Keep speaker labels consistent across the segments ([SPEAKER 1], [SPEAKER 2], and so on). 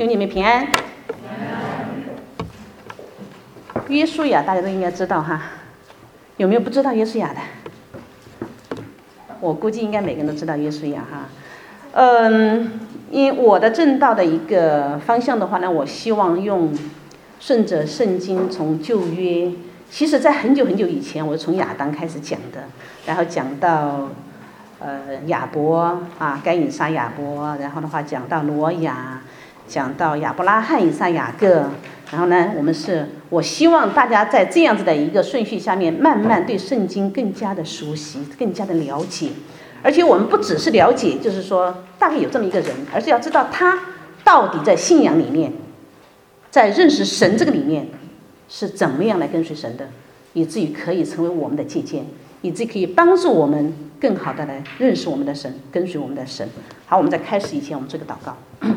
[SPEAKER 1] 弟兄姐妹平安。约书亚大家都应该知道哈，有没有不知道约书亚的？我估计应该每个人都知道约书亚哈。因我的正道的一个方向的话呢，我希望顺着圣经从旧约，其实在很久很久以前，我从亚当开始讲的，然后讲到亚伯啊，该隐杀亚伯，然后的话讲到挪亚，讲到亚伯拉罕、以撒、雅各，然后呢，我希望大家在这样子的一个顺序下面，慢慢对圣经更加的熟悉，更加的了解。而且我们不只是了解，就是说大概有这么一个人，而是要知道他到底在信仰里面，在认识神这个里面是怎么样来跟随神的，以至于可以成为我们的借鉴，以至于可以帮助我们更好的来认识我们的神，跟随我们的神。好，我们在开始以前，我们做个祷告。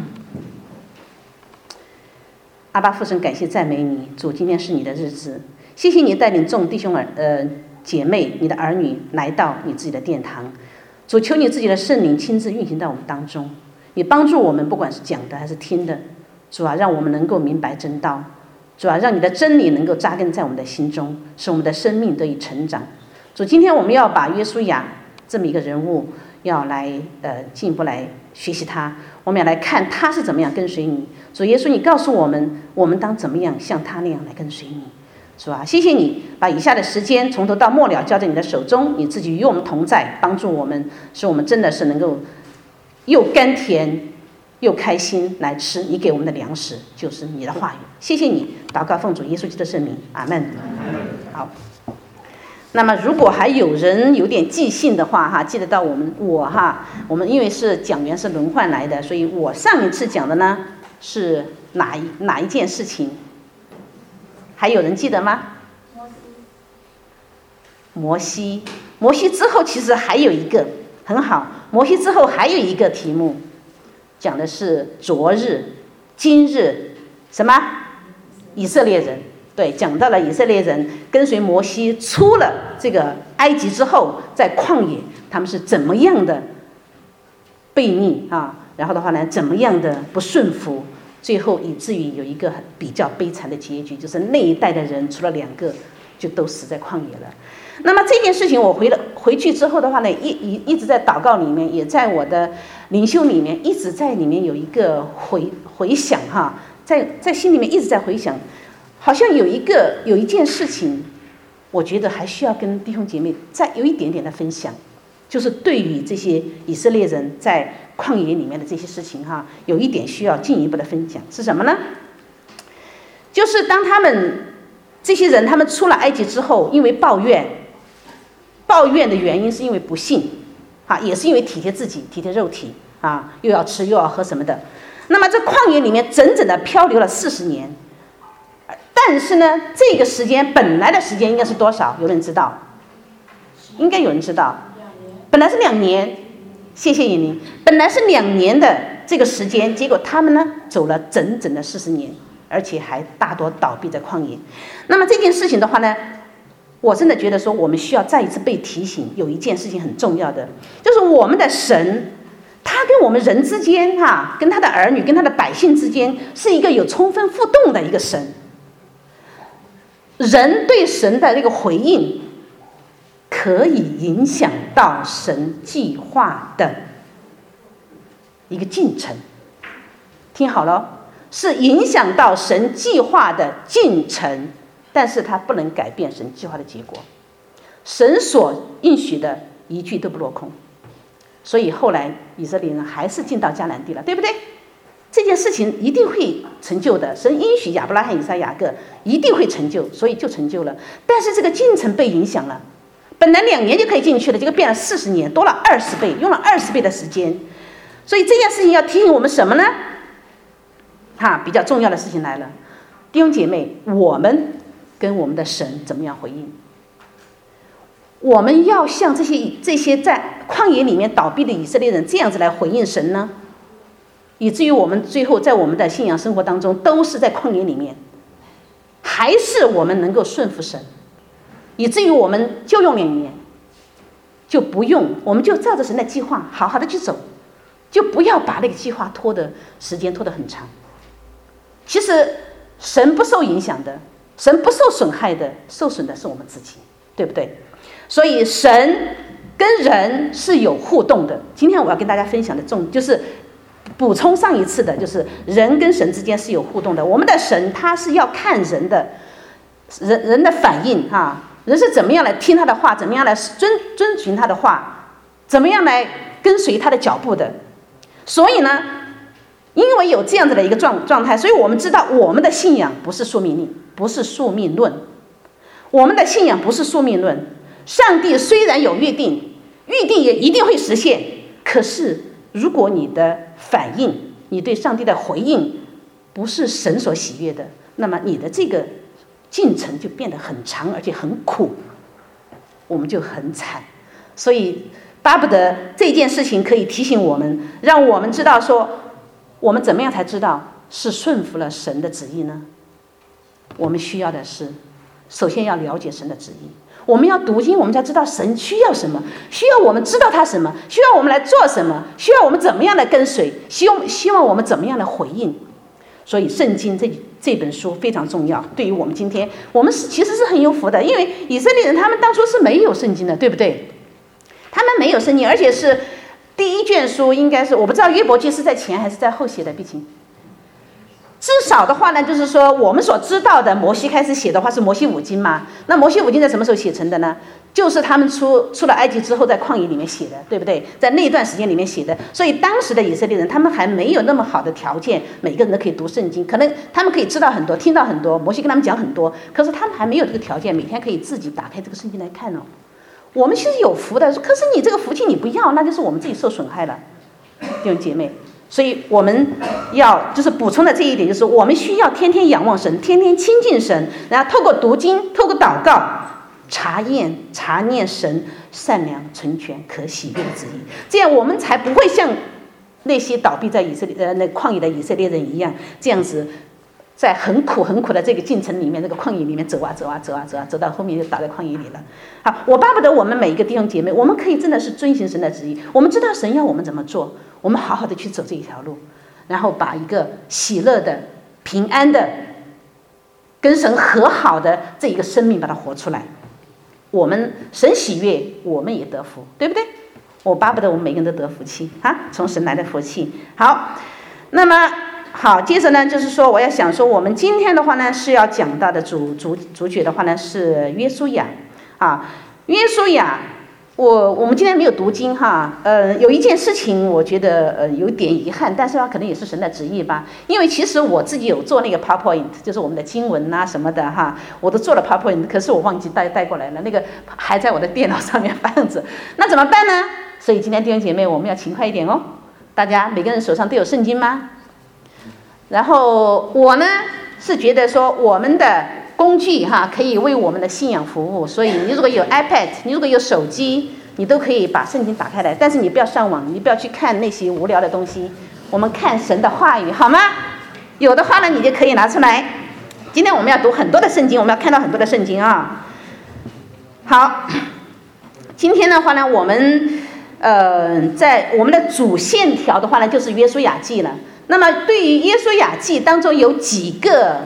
[SPEAKER 1] 阿爸父神，感谢赞美你，主，今天是你的日子，谢谢你带领众弟兄姐妹，你的儿女来到你自己的殿堂。主，求你自己的圣灵亲自运行到我们当中，你帮助我们，不管是讲的还是听的，主啊，让我们能够明白真道，主啊，让你的真理能够扎根在我们的心中，使我们的生命得以成长。主，今天我们要把约书亚这么一个人物，要来进一步来学习他，我们要来看他是怎么样跟随你。主耶稣，你告诉我们，我们当怎么样像他那样来跟随你。主啊，谢谢你把以下的时间从头到末了交在你的手中，你自己与我们同在，帮助我们，使我们真的是能够又甘甜又开心来吃你给我们的粮食，就是你的话语。谢谢你，祷告奉主耶稣基督的圣名，阿门。好，那么如果还有人有点记性的话哈，记得到我们因为是讲员是轮换来的，所以我上一次讲的呢是哪一件事情？还有人记得吗？摩西之后其实还有一个很好，摩西之后还有一个题目，讲的是昨日、今日什么？以色列人。对，讲到了以色列人跟随摩西出了这个埃及之后，在旷野他们是怎么样的悖逆啊？然后的话呢，怎么样的不顺服？最后以至于有一个比较悲惨的结局，就是那一代的人除了2个就都死在旷野了。那么这件事情我回去之后的话呢，一直在祷告里面，也在我的灵修里面，一直在里面有一个回想哈，在心里面一直在回想，好像有一件事情，我觉得还需要跟弟兄姐妹再有一点点的分享，就是对于这些以色列人在旷野里面的这些事情哈，有一点需要进一步的分享，是什么呢？就是当这些人他们出了埃及之后，因为抱怨的原因是因为不信啊，也是因为体贴自己，体贴肉体啊，又要吃又要喝什么的。那么这旷野里面整整的漂流了40年，但是呢，这个时间本来的时间应该是多少？有人知道？应该有人知道。本来是2年。谢谢你，本来是2年的这个时间，结果他们呢走了整整的40年，而且还大多倒闭在旷野。那么这件事情的话呢，我真的觉得说我们需要再一次被提醒，有一件事情很重要的，就是我们的神，他跟我们人之间跟他的儿女跟他的百姓之间是一个有充分互动的一个神。人对神的那个回应可以影响到神计划的一个进程，听好了，是影响到神计划的进程，但是它不能改变神计划的结果。神所应许的一句都不落空，所以后来以色列人还是进到迦南地了，对不对？这件事情一定会成就的，神应许亚伯拉罕、以撒、雅各一定会成就，所以就成就了。但是这个进程被影响了。本来2年就可以进去了，结果变了40年，多了20倍，用了20倍的时间。所以这件事情要提醒我们什么呢？比较重要的事情来了，弟兄姐妹，我们跟我们的神怎么样回应？我们要像这些在旷野里面倒闭的以色列人这样子来回应神呢？以至于我们最后在我们的信仰生活当中都是在旷野里面，还是我们能够顺服神？以至于我们就用2年，就不用，我们就照着神的计划好好的去走，就不要把那个计划时间拖得很长。 其实神不受影响的，神不受损害的，受损的是我们自己，对不对？所以神跟人是有互动的。今天我要跟大家分享的就是补充上一次的，就是人跟神之间是有互动的。我们的神他是要看人的反应人是怎么样来听他的话，怎么样来遵循他的话，怎么样来跟随他的脚步的。所以呢，因为有这样子的一个状态，所以我们知道我们的信仰不是宿命论，不是宿命论。我们的信仰不是宿命论。上帝虽然有预定也一定会实现，可是如果你的反应，你对上帝的回应不是神所喜悦的，那么你的这个进程就变得很长，而且很苦，我们就很惨。所以巴不得这件事情可以提醒我们，让我们知道说，我们怎么样才知道是顺服了神的旨意呢？我们需要的是，首先要了解神的旨意。我们要读经，我们才知道神需要什么，需要我们知道他什么，需要我们来做什么，需要我们怎么样的跟随，希望我们怎么样的回应。所以圣经这本书非常重要，对于我们今天，我们其实是很有福的，因为以色列人他们当初是没有圣经的，对不对？他们没有圣经，而且是第一卷书，应该是我不知道约伯记是在前还是在后写的，毕竟至少的话呢，就是说我们所知道的，摩西开始写的话是摩西五经嘛。那摩西五经在什么时候写成的呢？就是他们出了埃及之后，在旷野里面写的，对不对？在那段时间里面写的。所以当时的以色列人，他们还没有那么好的条件，每个人都可以读圣经，可能他们可以知道很多，听到很多，摩西跟他们讲很多，可是他们还没有这个条件，每天可以自己打开这个圣经来看哦。我们其实有福的，可是你这个福气你不要，那就是我们自己受损害了，弟兄姐妹。所以我们要就是补充的这一点，就是我们需要天天仰望神，天天亲近神，然后透过读经，透过祷告，查念神善良、纯全、可喜悦的旨意，这样我们才不会像那些倒闭在以色列那旷野的以色列人一样，这样子在很苦的这个进程里面，这个旷野里面走到后面就倒在旷野里了。好，我巴不得我们每一个弟兄姐妹，我们可以真的是遵行神的旨意，我们知道神要我们怎么做，我们好好的去走这一条路，然后把一个喜乐的、平安的、跟神和好的这一个生命把它活出来。我们神喜悦，我们也得福，对不对？我巴不得我们每个人都得福气从神来的福气。好，那么好，接着呢，就是说我要想说，我们今天的话呢是要讲到的主角的话呢是约书亚约书亚。我们今天没有读经有一件事情我觉得有点遗憾，但是可能也是神的旨意吧。因为其实我自己有做那个 PowerPoint， 就是我们的经文什么的我都做了 PowerPoint， 可是我忘记带过来了，那个还在我的电脑上面放着，那怎么办呢？所以今天弟兄姐妹我们要勤快一点哦。大家每个人手上都有圣经吗？然后我呢是觉得说我们的工具可以为我们的信仰服务，所以你如果有 iPad， 你如果有手机，你都可以把圣经打开来，但是你不要上网，你不要去看那些无聊的东西，我们看神的话语，好吗？有的话呢你就可以拿出来。今天我们要读很多的圣经，我们要看到很多的圣经好，今天的话呢我们在我们的主线条的话呢就是约书亚记了。那么对于约书亚记当中有几个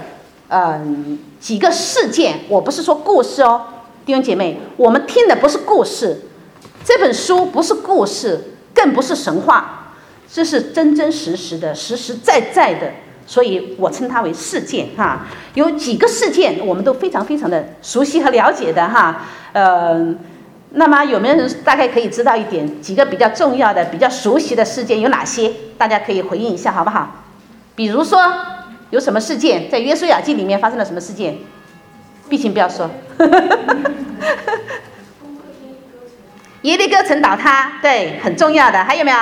[SPEAKER 1] 事件，我不是说故事哦，弟兄姐妹，我们听的不是故事，这本书不是故事，更不是神话，这是真真实实的、实实在在的，所以我称它为事件有几个事件我们都非常非常的熟悉和了解的那么有没有人大概可以知道一点几个比较重要的、比较熟悉的事件有哪些？大家可以回应一下好不好？比如说有什么事件在约书亚记里面发生了什么事件？毕竟不要说耶利哥城倒塌，对，很重要的。还有没有？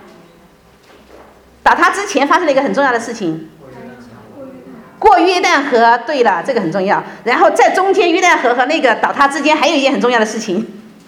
[SPEAKER 1] 倒塌之前发生了一个很重要的事情，过约旦河，对了，这个很重要。然后在中间约旦河和那个倒塌之间还有一件很重要的事情，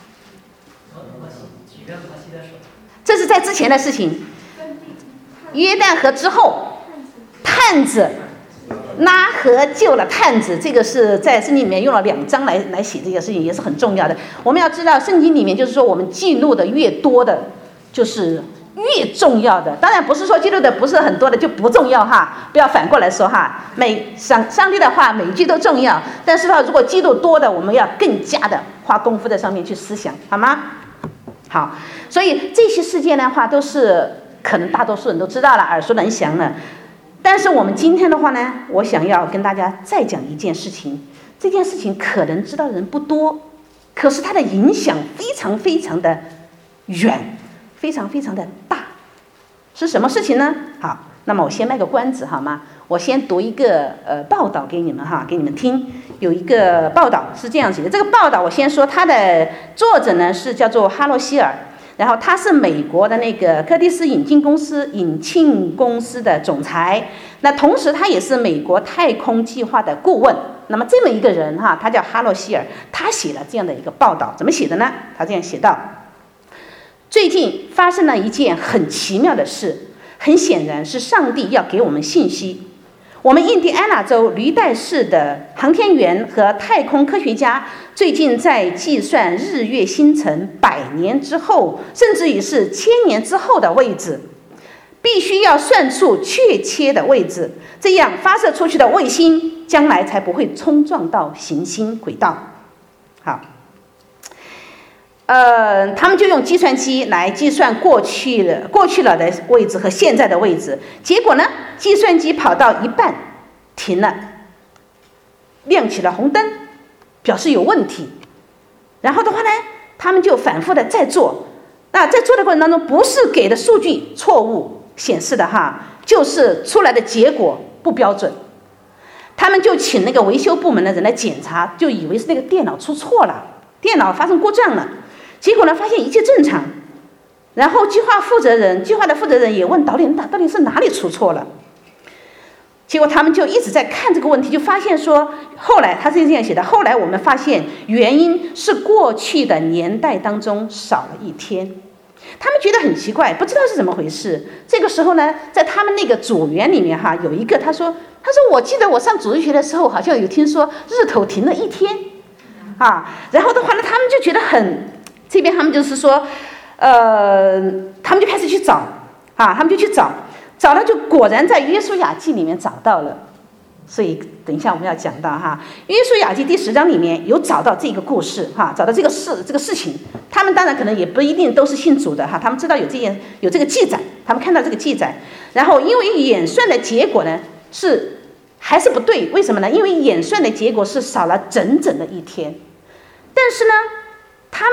[SPEAKER 1] 这是在之前的事情。约旦河之后，探子拉合救了探子，这个是在圣经里面用了2章来写这个事情，也是很重要的。我们要知道圣经里面就是说我们记录的越多的，就是越重要的，当然不是说基督的不是很多的就不重要哈，不要反过来说哈。上帝的话每一句都重要，但是如果基督多的，我们要更加的花功夫在上面去思想，好吗？好，所以这些事件的话都是可能大多数人都知道了，耳熟能详了。但是我们今天的话呢，我想要跟大家再讲一件事情，这件事情可能知道的人不多，可是它的影响非常非常的远，非常非常的大。是什么事情呢？好，那么我先卖个关子好吗？我先读一个报道给你们哈，给你们听。有一个报道是这样写的，这个报道我先说，它的作者呢是叫做哈洛希尔，然后他是美国的那个柯蒂斯引进公司的总裁，那同时他也是美国太空计划的顾问。那么这么一个人哈，他叫哈洛希尔，他写了这样的一个报道，怎么写的呢？他这样写道：最近发生了一件很奇妙的事，很显然是上帝要给我们信息。我们印第安纳州驴代市的航天员和太空科学家最近在计算日月星辰100年之后，甚至于是1000年之后的位置，必须要算出确切的位置，这样发射出去的卫星将来才不会冲撞到行星轨道。好，他们就用计算机来计算过去了的位置和现在的位置，结果呢，计算机跑到一半停了，亮起了红灯，表示有问题。然后的话呢，他们就反复的在做，那在做的过程当中，不是给的数据错误显示的哈，就是出来的结果不标准。他们就请那个维修部门的人来检查，就以为是那个电脑出错了，电脑发生故障了。结果呢，发现一切正常。然后计划的负责人也问导演到底是哪里出错了。结果他们就一直在看这个问题，就发现说，后来他是这样写的：后来我们发现原因是过去的年代当中少了一天。他们觉得很奇怪，不知道是怎么回事。这个时候呢，在他们那个组员里面哈，有一个他说我记得我上组织学的时候，好像有听说日头停了一天啊。然后的话呢，他们就觉得这边他们就是说，他们就开始去找啊，他们就去找了，就果然在约书亚记里面找到了。所以等一下我们要讲到哈，约书亚记第10章里面有找到这个故事哈，找到这个事情。他们当然可能也不一定都是信主的哈，他们知道有这个记载，他们看到这个记载，然后因为演算的结果呢还是不对，为什么呢？因为演算的结果是少了整整的一天。但是呢，他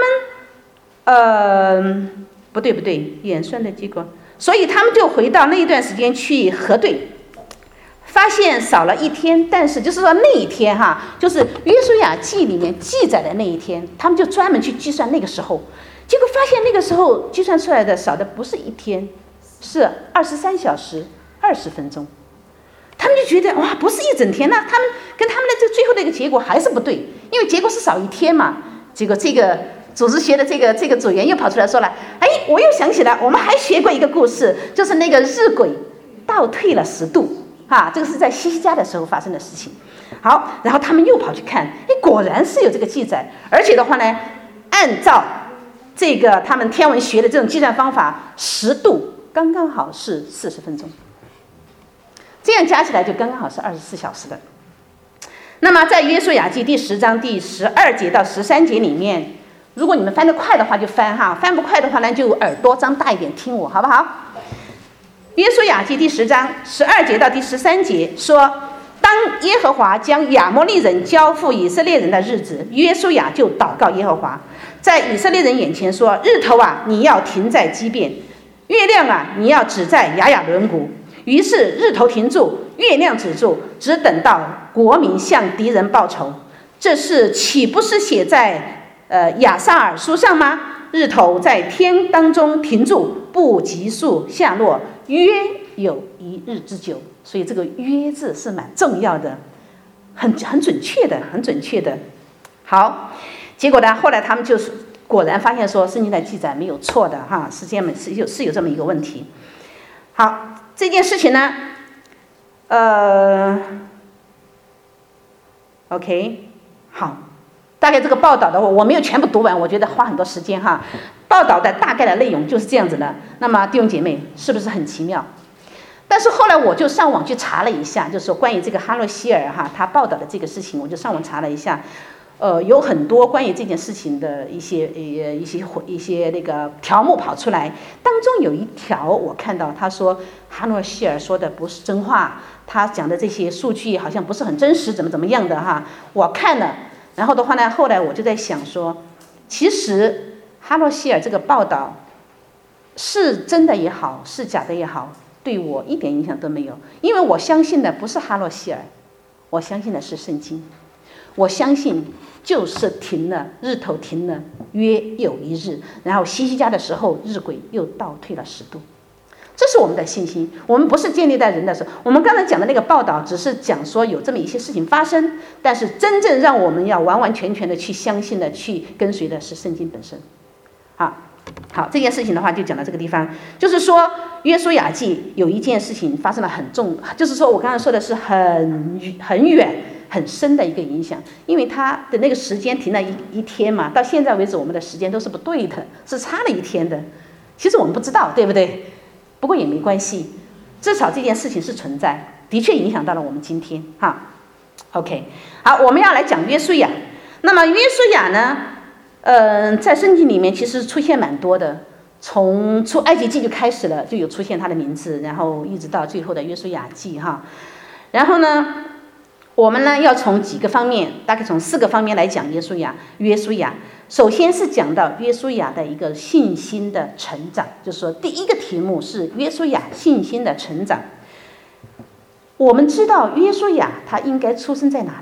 [SPEAKER 1] 们不对，演算的结果，所以他们就回到那一段时间去核对，发现少了一天。但是就是说那一天哈，就是约书亚记里面记载的那一天，他们就专门去计算那个时候，结果发现那个时候计算出来的少的不是一天，是23小时20分钟。他们就觉得哇，不是一整天，那他们跟他们的这最后的一个结果还是不对，因为结果是少一天嘛。结果这个组织学的这个组员又跑出来说了，我又想起来，我们还学过一个故事，就是那个日晷倒退了10度啊，这个是在西西家的时候发生的事情。好，然后他们又跑去看，果然是有这个记载，而且的话呢，按照这个他们天文学的这种计算方法，10度刚刚好是40分钟。这样加起来就刚刚好是24小时的。那么在约书亚记第10章第12节到13节里面，如果你们翻得快的话就翻哈，翻不快的话呢就耳朵张大一点听我，好不好？约书亚记第10章12节到第13节说，当耶和华将亚摩利人交付以色列人的日子，约书亚就祷告耶和华，在以色列人眼前说，日头啊，你要停在基遍，月亮啊，你要止在雅雅伦谷。于是日头停住，月亮止住，只等到国民向敌人报仇。这事岂不是写在亚萨尔书上吗？日头在天当中停住，不急速下落，约有1日之久。所以这个约字是蛮重要的，很准确的。好，结果呢，后来他们就是果然发现说圣经的记载没有错的哈，是有这么一个问题。好，这件事情呢OK， 好，大概这个报道的话我没有全部读完，我觉得花很多时间哈。 报道的大概的内容就是这样子的。那么弟兄姐妹，是不是很奇妙？但是后来我就上网去查了一下，就是说关于这个哈洛希尔他报道的这个事情，我就上网查了一下，有很多关于这件事情的一些那个条目跑出来，当中有一条我看到他说哈洛希尔说的不是真话，他讲的这些数据好像不是很真实，怎么样的我看了，然后的话呢，后来我就在想说，其实哈洛希尔这个报道是真的也好，是假的也好，对我一点影响都没有，因为我相信的不是哈洛希尔，我相信的是圣经，我相信就是停了，日头停了约有一日，然后西西家的时候日晷又倒退了10度，这是我们的信心。我们不是建立在人的时候，我们刚才讲的那个报道只是讲说有这么一些事情发生，但是真正让我们要完完全全的去相信的去跟随的是圣经本身。好，这件事情的话就讲到这个地方，就是说约书亚记有一件事情发生了很重，就是说我刚才说的是很远很深的一个影响，因为他的那个时间停了一天嘛，到现在为止我们的时间都是不对的，是差了一天的，其实我们不知道，对不对？不过也没关系，至少这件事情是存在，的确影响到了我们今天OK， 好，我们要来讲约书亚。那么约书亚呢在圣经里面其实出现蛮多的，从出埃及记就开始了，就有出现他的名字，然后一直到最后的约书亚记然后呢我们呢要从几个方面，大概从4个方面来讲约书亚。首先是讲到约书亚的一个信心的成长，就是说第一个题目是约书亚信心的成长。我们知道约书亚他应该出生在哪里？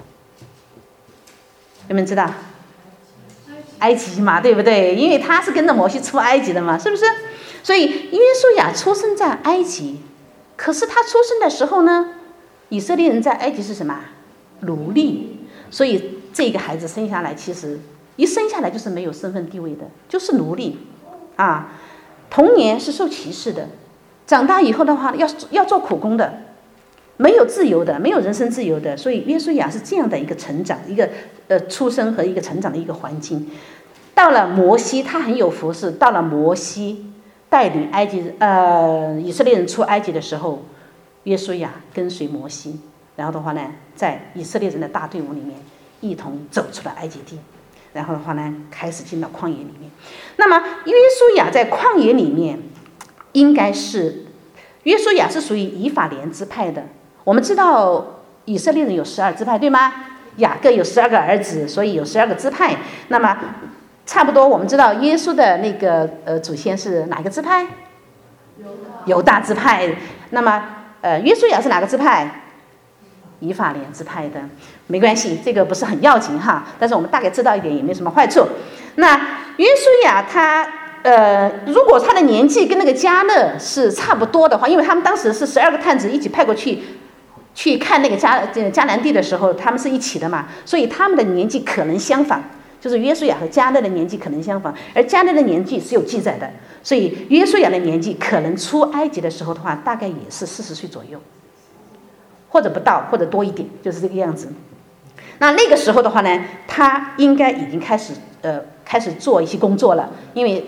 [SPEAKER 1] 有没有知道？埃及嘛，对不对？因为他是跟着摩西出埃及的嘛，是不是？所以约书亚出生在埃及，可是他出生的时候呢，以色列人在埃及是什么？奴隶。所以这个孩子生下来，其实一生下来就是没有身份地位的，就是奴隶童年是受歧视的，长大以后的话要做苦工的，没有自由的，没有人身自由的。所以约书亚是这样的一个成长，一个出生和一个成长的一个环境。到了摩西，他很有福是，到了摩西带领以色列人出埃及的时候，约书亚跟随摩西，然后的话呢，在以色列人的大队伍里面一同走出了埃及地，然后的话呢，开始进到旷野里面。那么约书亚在旷野里面，应该是约书亚是属于以法莲支派的。我们知道以色列人有12支派，对吗？雅各有12个儿子，所以有12个支派。那么差不多我们知道耶稣的那个祖先是哪个支派？犹大支派。那么约书亚是哪个支派？以法莲支派的。没关系，这个不是很要紧但是我们大概知道一点也没什么坏处。那约书亚他如果他的年纪跟那个迦勒是差不多的话，因为他们当时是12个探子一起派过去看那个迦南地的时候，他们是一起的嘛，所以他们的年纪可能相仿，就是约书亚和迦勒的年纪可能相仿，而迦勒的年纪是有记载的，所以约书亚的年纪可能出埃及的时候的话，大概也是40岁左右，或者不到，或者多一点，就是这个样子。那个时候的话呢，他应该已经开始做一些工作了，因为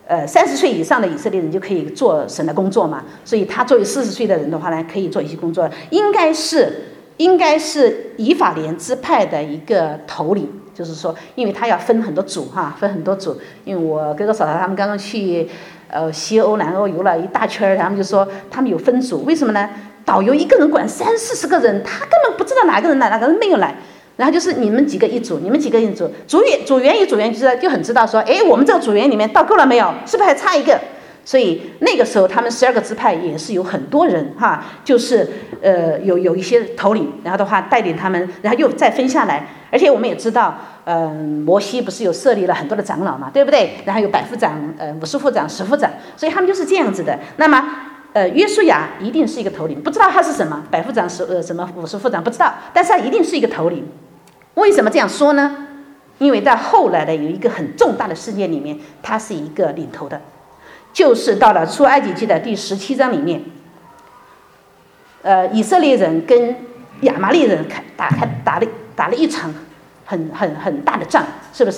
[SPEAKER 1] 30岁以上的以色列人就可以做神的工作嘛，所以他作为40岁的人的话呢，可以做一些工作，应该是以法莲支派的一个头领，就是说，因为他要分很多组分很多组。因为我哥哥嫂嫂他们刚刚去西欧、南欧游了一大圈，他们就说他们有分组，为什么呢？导游一个人管30-40个人，他根本不知道哪个人来，哪个人没有来。然后就是你们几个一组，你们几个一组，组员与组员就很知道说，我们这个组员里面到够了没有？是不是还差一个？所以那个时候他们12个支派也是有很多人就是有一些头领，然后的话带领他们，然后又再分下来。而且我们也知道，摩西不是有设立了很多的长老嘛，对不对？然后有百夫长、50夫长、10夫长，所以他们就是这样子的。那么约书亚一定是一个头领，不知道他是什么，百夫长什么50夫长不知道，但是他一定是一个头领。为什么这样说呢？因为在后来的有一个很重大的事件里面，他是一个领头的，就是到了出埃及记的第17章里面，以色列人跟亚玛力人打了一场很大的仗，是不是？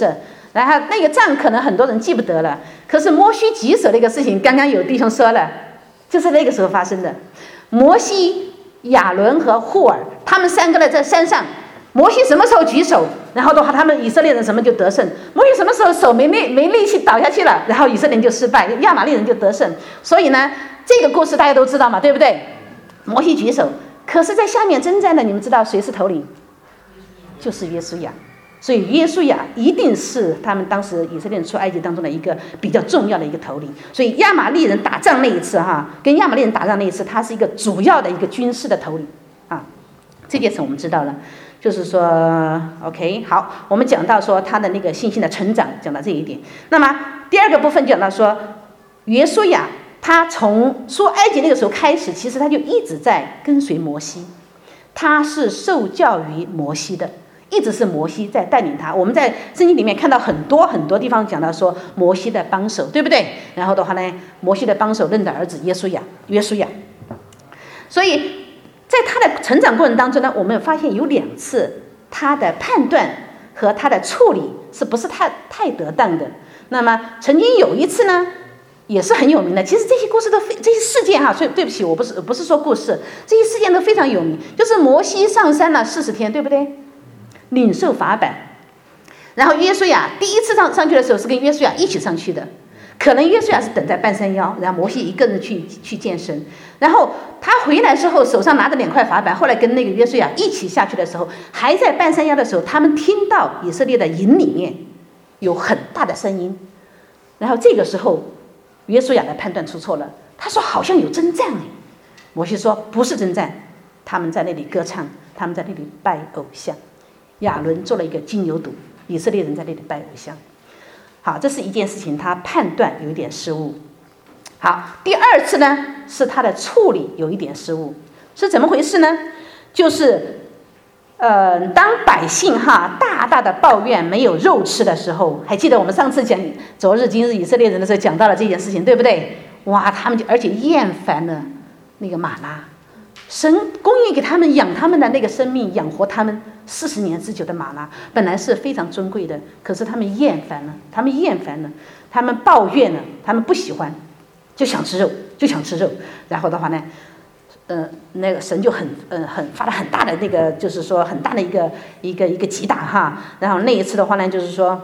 [SPEAKER 1] 然后那个仗可能很多人记不得了，可是摩西举手那个事情，刚刚有弟兄说了，就是那个时候发生的。摩西、亚伦和户尔他们三个呢在山上，摩西什么时候举手，然后的话他们以色列人什么就得胜；摩西什么时候手没力气倒下去了，然后以色列人就失败，亚玛力人就得胜。所以呢，这个故事大家都知道嘛，对不对？摩西举手，可是在下面征战的，你们知道谁是头领？就是约书亚。所以约书亚一定是他们当时以色列人出埃及当中的一个比较重要的一个头领。所以亚玛力人打仗那一次跟亚玛力人打仗那一次，他是一个主要的一个军事的头领啊。这件事我们知道了，就是说 OK 好，我们讲到说他的那个信心的成长，讲到这一点。那么第二个部分讲到说约书亚，他从出埃及那个时候开始，其实他就一直在跟随摩西，他是受教于摩西的。一直是摩西在带领他。我们在圣经里面看到很多很多地方讲到说摩西的帮手，对不对？然后的话呢，摩西的帮手认的儿子约书亚。所以在他的成长过程当中呢，我们发现有2次他的判断和他的处理是不是太得当的。那么曾经有一次呢，也是很有名的。其实这些故事这些事件所以对不起，我不是说故事，这些事件都非常有名。就是摩西上山了40天，对不对？领受法版，然后约书亚第一次上去的时候是跟约书亚一起上去的，可能约书亚是等在半山腰，然后摩西一个人去见神，然后他回来之后手上拿着2块法版，后来跟那个约书亚一起下去的时候，还在半山腰的时候，他们听到以色列的营里面有很大的声音，然后这个时候约书亚的判断出错了，他说好像有征战摩西说不是征战，他们在那里歌唱，他们在那里拜偶像。亚伦做了一个金牛犊，以色列人在那里拜偶像。好，这是一件事情，他判断有一点失误。好，第2次呢是他的处理有一点失误，是怎么回事呢？就是当百姓大大的抱怨没有肉吃的时候，还记得我们上次讲昨日今日以色列人的时候讲到了这件事情，对不对？哇，他们而且厌烦了那个玛拉，神供应给他们养他们的那个生命，养活他们40年之久的玛拉，本来是非常尊贵的，可是他们厌烦了，他们抱怨了，他们不喜欢，就想吃肉，然后的话呢，那个神就很发了很大的那个，就是说很大的一个击打然后那一次的话呢，就是说，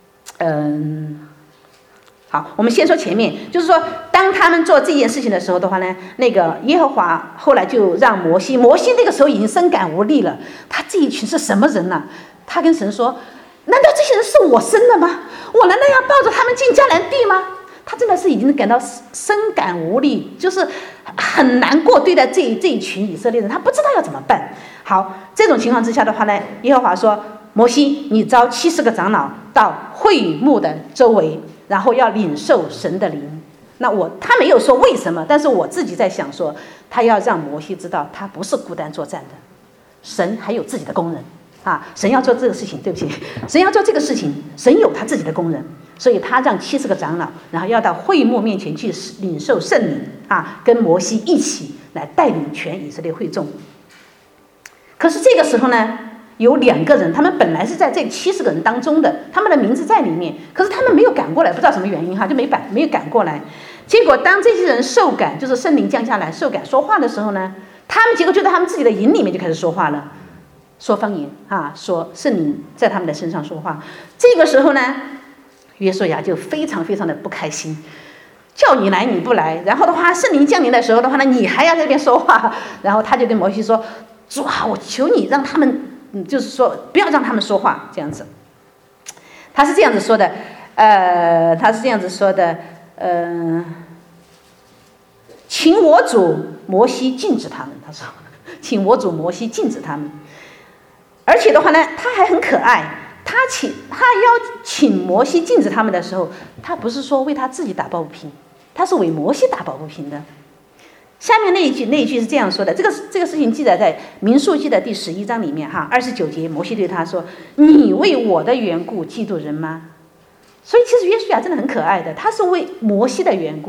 [SPEAKER 1] 好，我们先说前面，就是说，当他们做这件事情的时候的话呢，那个耶和华后来就让摩西那个时候已经深感无力了，他这一群是什么人呢？他跟神说：“难道这些人是我生的吗？我难道要抱着他们进迦南地吗？”他真的是已经感到深感无力，就是很难过对待这一群以色列人，他不知道要怎么办。好，这种情况之下的话呢，耶和华说：“摩西，你召70个长老到会幕的周围。”然后要领受神的灵，那他没有说为什么，但是我自己在想说，他要让摩西知道他不是孤单作战的，神还有自己的工人神要做这个事情，对不起，神要做这个事情，神有他自己的工人，所以他让70个长老，然后要到会幕面前去领受圣灵跟摩西一起来带领全以色列会众。可是这个时候呢，有2个人，他们本来是在这70个人当中的，他们的名字在里面，可是他们没有赶过来，不知道什么原因就没有赶过来。结果当这些人受感，就是圣灵降下来受感说话的时候呢，他们结果就在他们自己的营里面就开始说话了，说方言说圣灵在他们的身上说话。这个时候呢，约书亚就非常非常的不开心，叫你来你不来，然后的话圣灵降临的时候的话呢，你还要在那边说话，然后他就跟摩西说：“主我求你让他们。”就是说不要让他们说话，这样子。他是这样子说的，请我主摩西禁止他们。他说，请我主摩西禁止他们。而且的话呢，他还很可爱。他邀请摩西禁止他们的时候，他不是说为他自己打抱不平，他是为摩西打抱不平的。下面那一句是这样说的，这个事情记载在民数记的第11章里面29节，摩西对他说：“你为我的缘故嫉妒人吗？”所以其实约书亚真的很可爱的，他是为摩西的缘故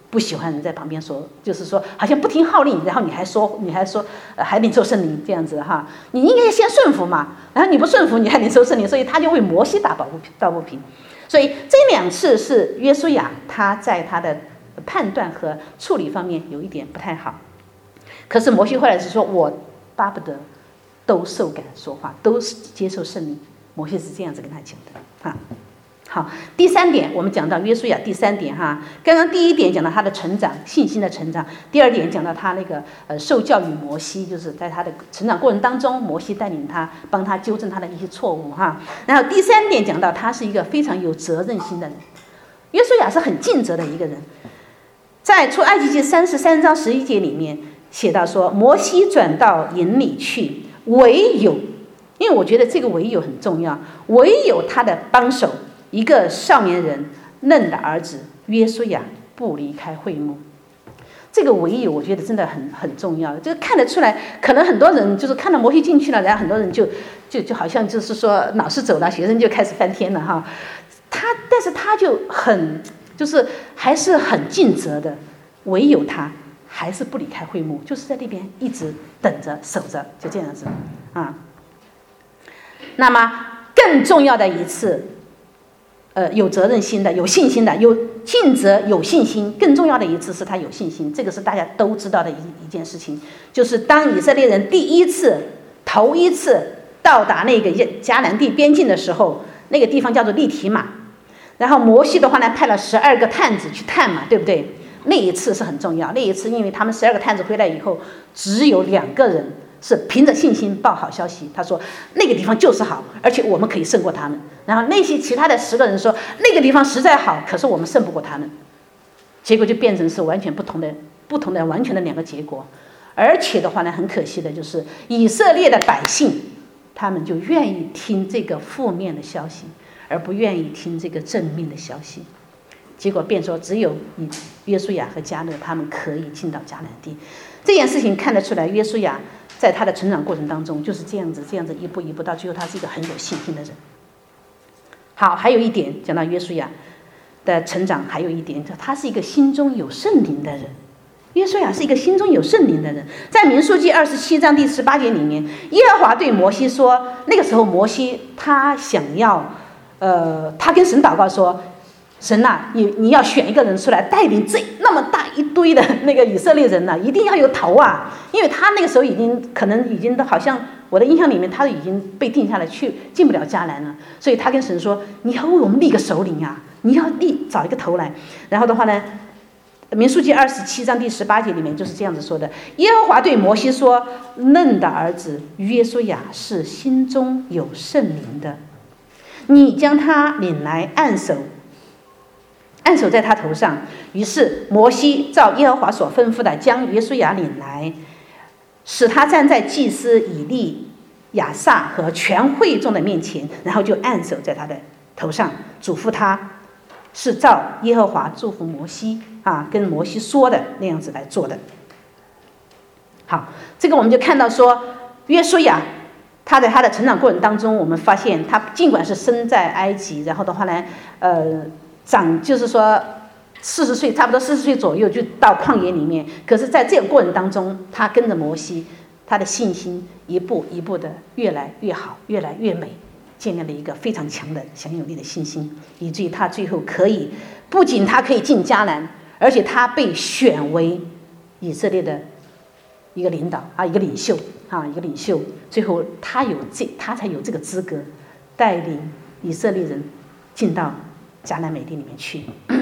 [SPEAKER 1] 不喜欢人在旁边说，就是说好像不听号令，然后你还说还领受圣灵这样子哈，你应该先顺服嘛，然后你不顺服你还领受圣灵，所以他就为摩西打抱不平。所以这2次是约书亚他在他的判断和处理方面有一点不太好。可是摩西后来是说，我巴不得都受感说话，都接受圣灵。摩西是这样子跟他讲的哈。好，第3点我们讲到约书亚第3点哈，刚刚第1点讲到他的成长，信心的成长，第2点讲到他那个受教育摩西，就是在他的成长过程当中，摩西带领他，帮他纠正他的一些错误哈。然后第3点讲到他是一个非常有责任心的人，约书亚是很尽责的一个人。在出埃及记33章11节里面写到说，摩西转到营里去，唯有，因为我觉得这个唯有很重要，唯有他的帮手一个少年人嫩的儿子约书亚不离开会幕。这个唯有我觉得真的很重要，这个看得出来，可能很多人就是看到摩西进去了，然后很多人就好像就是说老师走了，学生就开始翻天了哈。但是他就就是还是很尽责的，唯有他还是不离开会幕，就是在那边一直等着守着，就这样子啊。那么更重要的一次。有责任心的，有信心的，有尽责，有信心。更重要的一次是他有信心，这个是大家都知道的一件事情，就是当以色列人头一次到达那个迦南地边境的时候，那个地方叫做利提马，然后摩西的话呢派了12个探子去探嘛，对不对？那一次是很重要，那一次因为他们12个探子回来以后，只有2个人是凭着信心报好消息，他说那个地方就是好，而且我们可以胜过他们。然后那些其他的10个人说那个地方实在好，可是我们胜不过他们。结果就变成是完全不同的完全的2个结果。而且的话呢，很可惜的就是以色列的百姓，他们就愿意听这个负面的消息，而不愿意听这个正面的消息。结果变说只有约书亚和迦勒他们可以进到迦南地。这件事情看得出来，约书亚在他的成长过程当中就是这样子一步一步，到最后他是一个很有信心的人。好，还有一点讲到约书亚的成长，还有一点他是一个心中有圣灵的人。约书亚是一个心中有圣灵的人。在民数记27章第18节里面，耶和华对摩西说，那个时候摩西他想要他跟神祷告说，神啊，你要选一个人出来带领那么大一堆的那个以色列人一定要有头啊，因为他那个时候可能已经都好像我的印象里面他已经被定下来进不了迦南了，所以他跟神说，你要为我们立个首领啊，你要找一个头来。然后的话呢，民数记27章第18节里面就是这样子说的，耶和华对摩西说，嫩的儿子约书亚是心中有圣灵的，你将他领来按手在他头上。于是摩西照耶和华所吩咐的，将约书亚领来，使他站在祭司以利亚撒和全会众的面前，然后就按手在他的头上，嘱咐他，是照耶和华祝福摩西跟摩西说的那样子来做的。好，这个我们就看到说，约书亚他在他的成长过程当中，我们发现他尽管是生在埃及，然后的话呢就是说40岁，差不多40岁左右就到旷野里面，可是在这个过程当中，他跟着摩西，他的信心一步一步的越来越好，越来越美，建立了一个非常强的强有力的信心，以至于他最后不仅他可以进迦南，而且他被选为以色列的一个领导一个领袖最后他才有这个资格带领以色列人进到迦南美地里面去。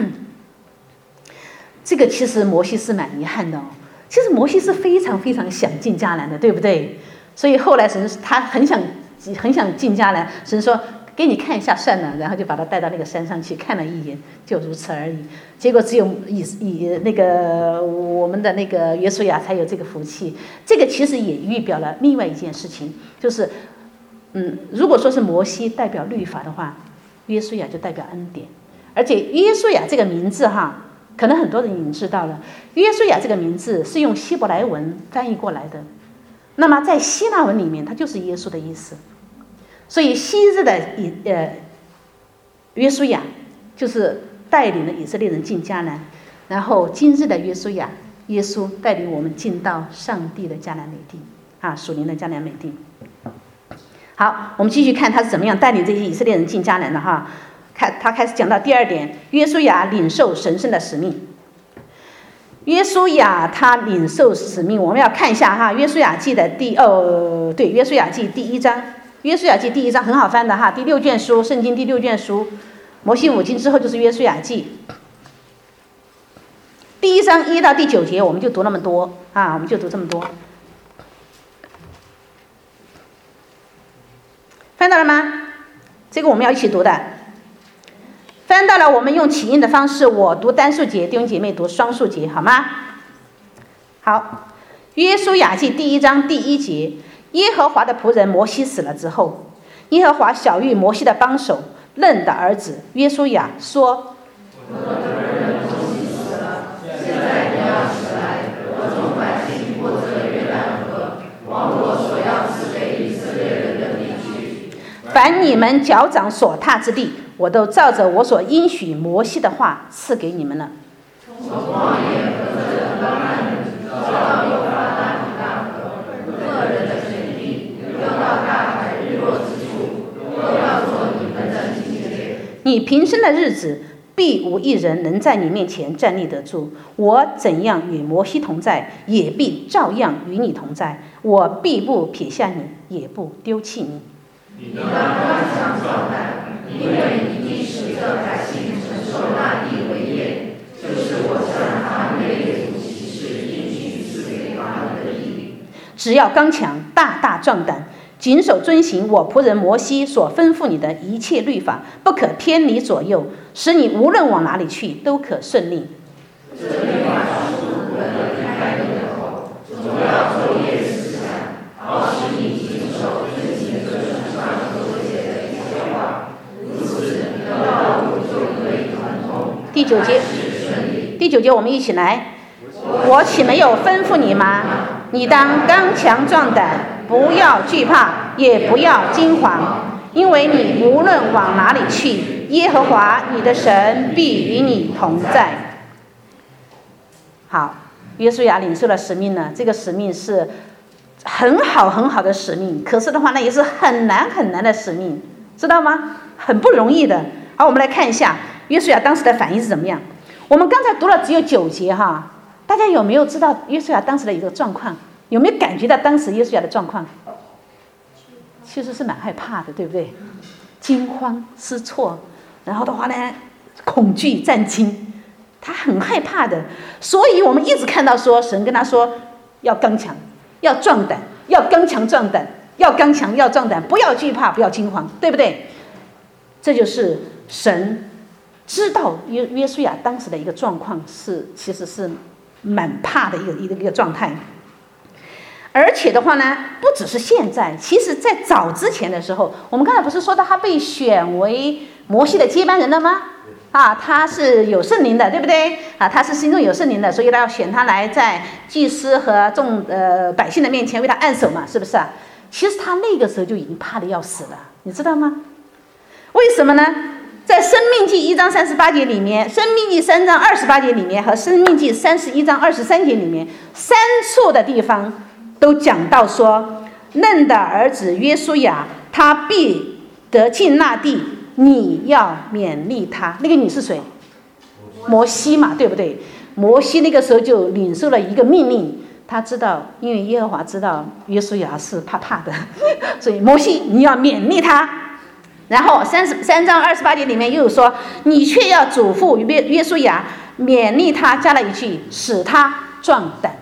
[SPEAKER 1] 这个其实摩西是蛮遗憾的其实摩西是非常非常想进迦南的，对不对？所以后来神他很想进迦南，神说给你看一下算了，然后就把他带到那个山上去看了一眼，就如此而已。结果只有那个我们的那个约书亚才有这个福气。这个其实也预表了另外一件事情，就是如果说是摩西代表律法的话，约书亚就代表恩典。而且约书亚这个名字可能很多人已经知道了，约书亚这个名字是用希伯来文翻译过来的，那么在希腊文里面它就是耶稣的意思。所以昔日的约书亚就是带领了以色列人进迦南， 然后今日的约书亚，耶稣带领我们进到上帝的迦南美地啊，属灵的迦南美地。好，我们继续看他是怎么样带领这些以色列人进迦南的哈。看他开始讲到第2点，约书亚领受神圣的使命。约书亚他领受使命，我们要看一下哈，约书亚记的约书亚记第1章，约书亚记第1章很好翻的哈，第6卷书，圣经第6卷书，摩西五经之后就是约书亚记。第1章1到第9节，我们就读那么多啊，我们就读这么多。翻到了吗？这个我们要一起读的。翻到了，我们用起印的方式，我读单数节，弟兄姐妹读双数节，好吗？好，约书亚记第1章第1节，耶和华的仆人摩西死了之后，耶和华晓谕摩西的帮手嫩的儿子约书亚说：我的仆人摩西死了，现在你要起来，我从百姓过这约旦河，往我所要赐给以色列人的地去。凡你们脚掌所踏之地，我都照着我所应许摩西的话赐给你们了。从旷野和这干旱直到幼发拉底大河，个人的全地，又到大海日落之处，都要做你们的境界。你平生的日子，必无一人能在你面前站立得住。我怎样与摩西同在，也必照样与你同在。我必不撇下你，也不丢弃你。你当刚强壮胆，因为你必使这百姓承受那地为业，就是我向他们的列祖起誓应许赐给他们的地。只要刚强，大大壮胆，谨守遵行我仆人摩西所吩咐你的一切律法，不可偏离左右，使你无论往哪里去都可顺利。这律法书不能离开你的口，总要昼夜思想，好使你谨守遵行这书上所写的一切话，如此你的道路就可以亨通。第9节，我们一起来。我岂没有吩咐你吗？你当刚强壮胆，不要惧怕，也不要惊慌，因为你无论往哪里去，耶和华你的神必与你同在。好，约书亚领受了使命呢，这个使命是很好的使命，可是的话呢，也是很难的使命，知道吗？很不容易的。好，我们来看一下约书亚当时的反应是怎么样。我们刚才读了只有9节哈，大家有没有知道约书亚当时的一个状况？有没有感觉到当时约书亚的状况？其实是蛮害怕的，对不对？惊慌失措，然后的话呢，恐惧战惊，他很害怕的。所以我们一直看到说，神跟他说要刚强，要壮胆，要刚强壮胆，要刚强要壮胆，不要惧怕，不要惊慌，对不对？这就是神知道约书亚当时的一个状况其实是蛮怕的一个状态。而且的话呢，不只是现在，其实在早之前的时候，我们刚才不是说到他被选为摩西的接班人了吗？啊，他是有圣灵的，对不对？啊，他是心中有圣灵的，所以他要选他来在祭司和百姓的面前为他按手嘛，是不是啊？其实他那个时候就已经怕得要死了，你知道吗？为什么呢？在申命记1章38节里面，申命记3章28节里面和申命记31章23节里面3处的地方都讲到说，嫩的儿子约书亚他必得进那地，你要勉励他。那个你是谁？摩西嘛，对不对？摩西那个时候就领受了一个命令，他知道，因为耶和华知道约书亚是怕的，所以摩西你要勉励他。然后3章28节里面又有说，你却要嘱咐约书亚，勉励他，加了一句，使他壮胆。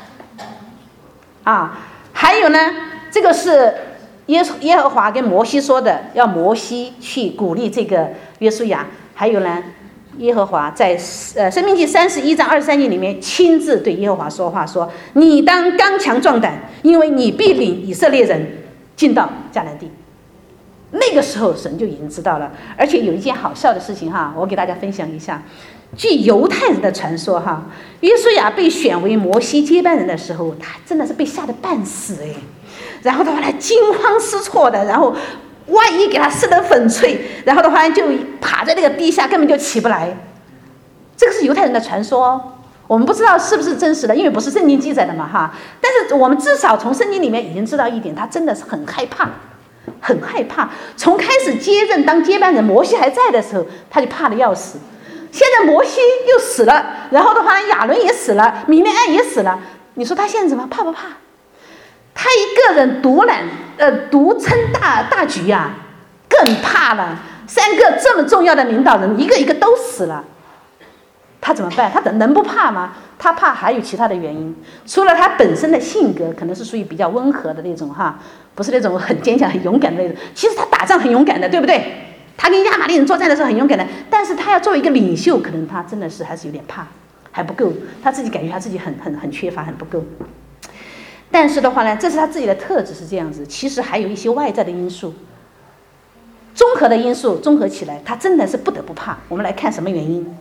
[SPEAKER 1] 啊，还有呢，这个是耶和华跟摩西说的，要摩西去鼓励这个约书亚。还有呢，耶和华在申命记31章23节里面亲自对耶和华说话，说你当刚强壮胆，因为你必领以色列人进到迦南地。那个时候神就已经知道了。而且有一件好笑的事情哈，我给大家分享一下。据犹太人的传说哈，约书亚被选为摩西接班人的时候，他真的是被吓得半死哎，然后的话呢惊慌失措的，然后外衣给他撕得粉碎，然后的话就趴在那个地下根本就起不来。 这个是犹太人的传说哦，我们不知道是不是真实的，因为不是圣经记载的嘛哈。但是我们至少从圣经里面已经知道一点，他真的是很害怕，很害怕。从开始接任当接班人，摩西还在的时候，他就怕得要死。现在摩西又死了，然后的话亚伦也死了，米利暗也死了，你说他现在怎么怕不怕？他一个人独撑大局啊，更怕了。3个这么重要的领导人，一个一个都死了，他怎么办？他能不怕吗？他怕还有其他的原因，除了他本身的性格可能是属于比较温和的那种哈，不是那种很坚强很勇敢的那种。其实他打仗很勇敢的，对不对？他跟亚玛力人作战的时候很勇敢的，但是他要作为一个领袖，可能他真的是还是有点怕，还不够，他自己感觉他自己很缺乏，很不够。但是的话呢，这是他自己的特质是这样子，其实还有一些外在的因素，综合的因素综合起来，他真的是不得不怕。我们来看什么原因。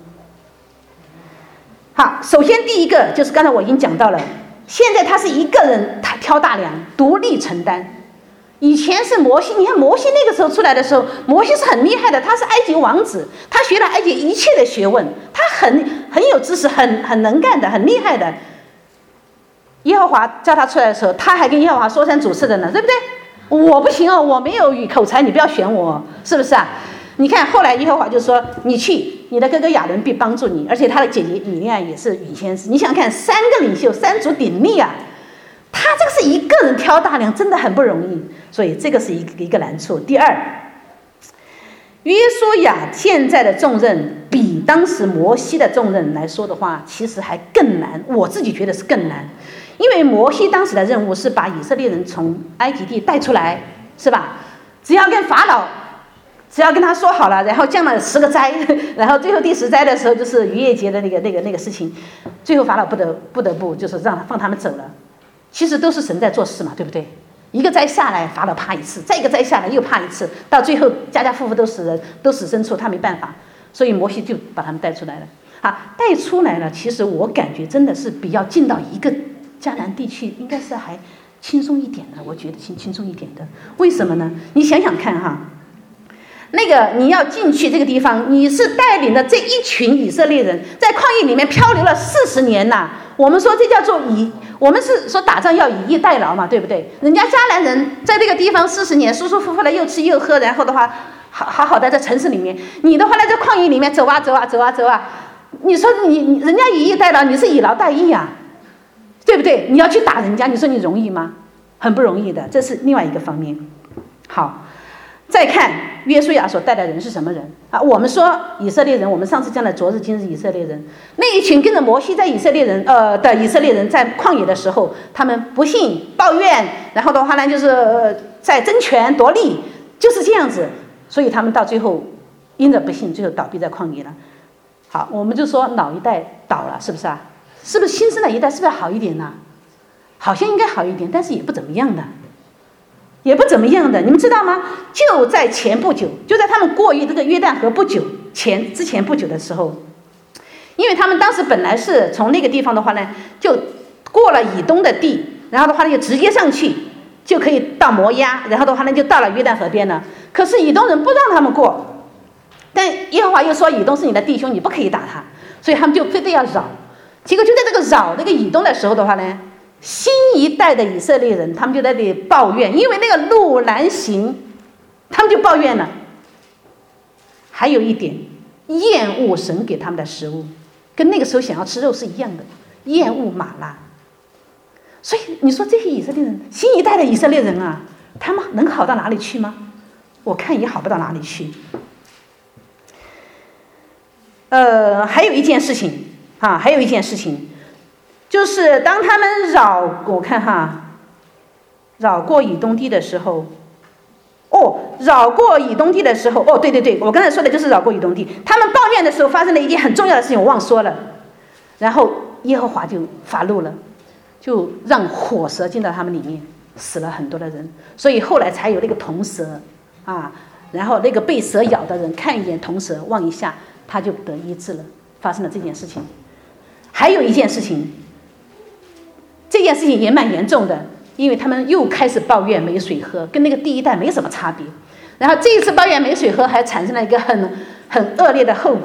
[SPEAKER 1] 好，首先第一个就是刚才我已经讲到了，现在他是一个人，他挑大梁，独立承担。以前是摩西，你看摩西那个时候出来的时候，摩西是很厉害的，他是埃及王子，他学了埃及一切的学问，他很有知识，很能干的，很厉害的。耶和华叫他出来的时候，他还跟耶和华说三阻四的呢，对不对？我不行哦，我没有口才，你不要选我，是不是啊？你看后来耶和华就说，你去，你的哥哥亚伦必帮助你，而且他的姐姐米利暗也是女先知。你想看3个领袖，3足鼎立啊，他这个是一个人挑大梁，真的很不容易，所以这个是一个难处。第二，约书亚现在的重任比当时摩西的重任来说的话，其实还更难，我自己觉得是更难。因为摩西当时的任务是把以色列人从埃及地带出来，是吧？只要跟法老，只要跟他说好了，然后降了10个灾，然后最后第10灾的时候就是逾越节的那个事情，最后法老不得不就是让他放他们走了。其实都是神在做事嘛，对不对？一个灾下来，法老怕一次，再一个灾下来又怕一次，到最后家家户户都死人，都死牲畜，他没办法，所以摩西就把他们带出来了。好，带出来了，其实我感觉真的是比较进到一个迦南地区，应该是还轻松一点的，我觉得轻松一点的。为什么呢？你想想看哈，那个你要进去这个地方，你是带领的这一群以色列人在旷野里面漂流了40年呐。我们说这叫做我们是说打仗要以逸待劳嘛，对不对？人家迦南人在这个地方40年，舒舒服服的又吃又喝，然后的话好的在城市里面，你的话呢在旷野里面走啊，你说你人家以逸待劳，你是以劳待逸啊，对不对？你要去打人家，你说你容易吗？很不容易的，这是另外一个方面。好，再看约书亚所带的人是什么人啊？我们说以色列人，我们上次讲的昨日今日以色列人，那一群跟着摩西在以色列人在旷野的时候，他们不信抱怨，然后的话呢就是在争权夺利，就是这样子，所以他们到最后因着不信，最后倒闭在旷野了。好，我们就说老一代倒了，是不是啊？是不是新生的一代是不是好一点呢？好像应该好一点，但是也不怎么样的。你们知道吗？就在前不久，就在他们过这个约旦河之前不久的时候，因为他们当时本来是从那个地方的话呢，就过了以东的地，然后的话呢就直接上去，就可以到摩押，然后的话呢就到了约旦河边了。可是以东人不让他们过，但耶和华又说以东是你的弟兄，你不可以打他，所以他们就非得要绕。结果就在这个绕那个以东的时候的话呢，新一代的以色列人他们就在那里抱怨，因为那个路难行，他们就抱怨了。还有一点，厌恶神给他们的食物，跟那个时候想要吃肉是一样的，厌恶玛拉。所以你说这些以色列人，新一代的以色列人啊，他们能好到哪里去吗？我看也好不到哪里去。还有一件事情就是当他们绕过以东地的时候，对，我刚才说的就是绕过以东地。他们抱怨的时候发生了一件很重要的事情，我忘说了。然后耶和华就发怒了，就让火蛇进到他们里面，死了很多的人。所以后来才有那个铜蛇啊，然后那个被蛇咬的人看一眼铜蛇，望一下，他就得医治了。发生了这件事情。还有一件事情，这件事情也蛮严重的，因为他们又开始抱怨没水喝，跟那个第一代没什么差别。然后这一次抱怨没水喝，还产生了一个很恶劣的后果，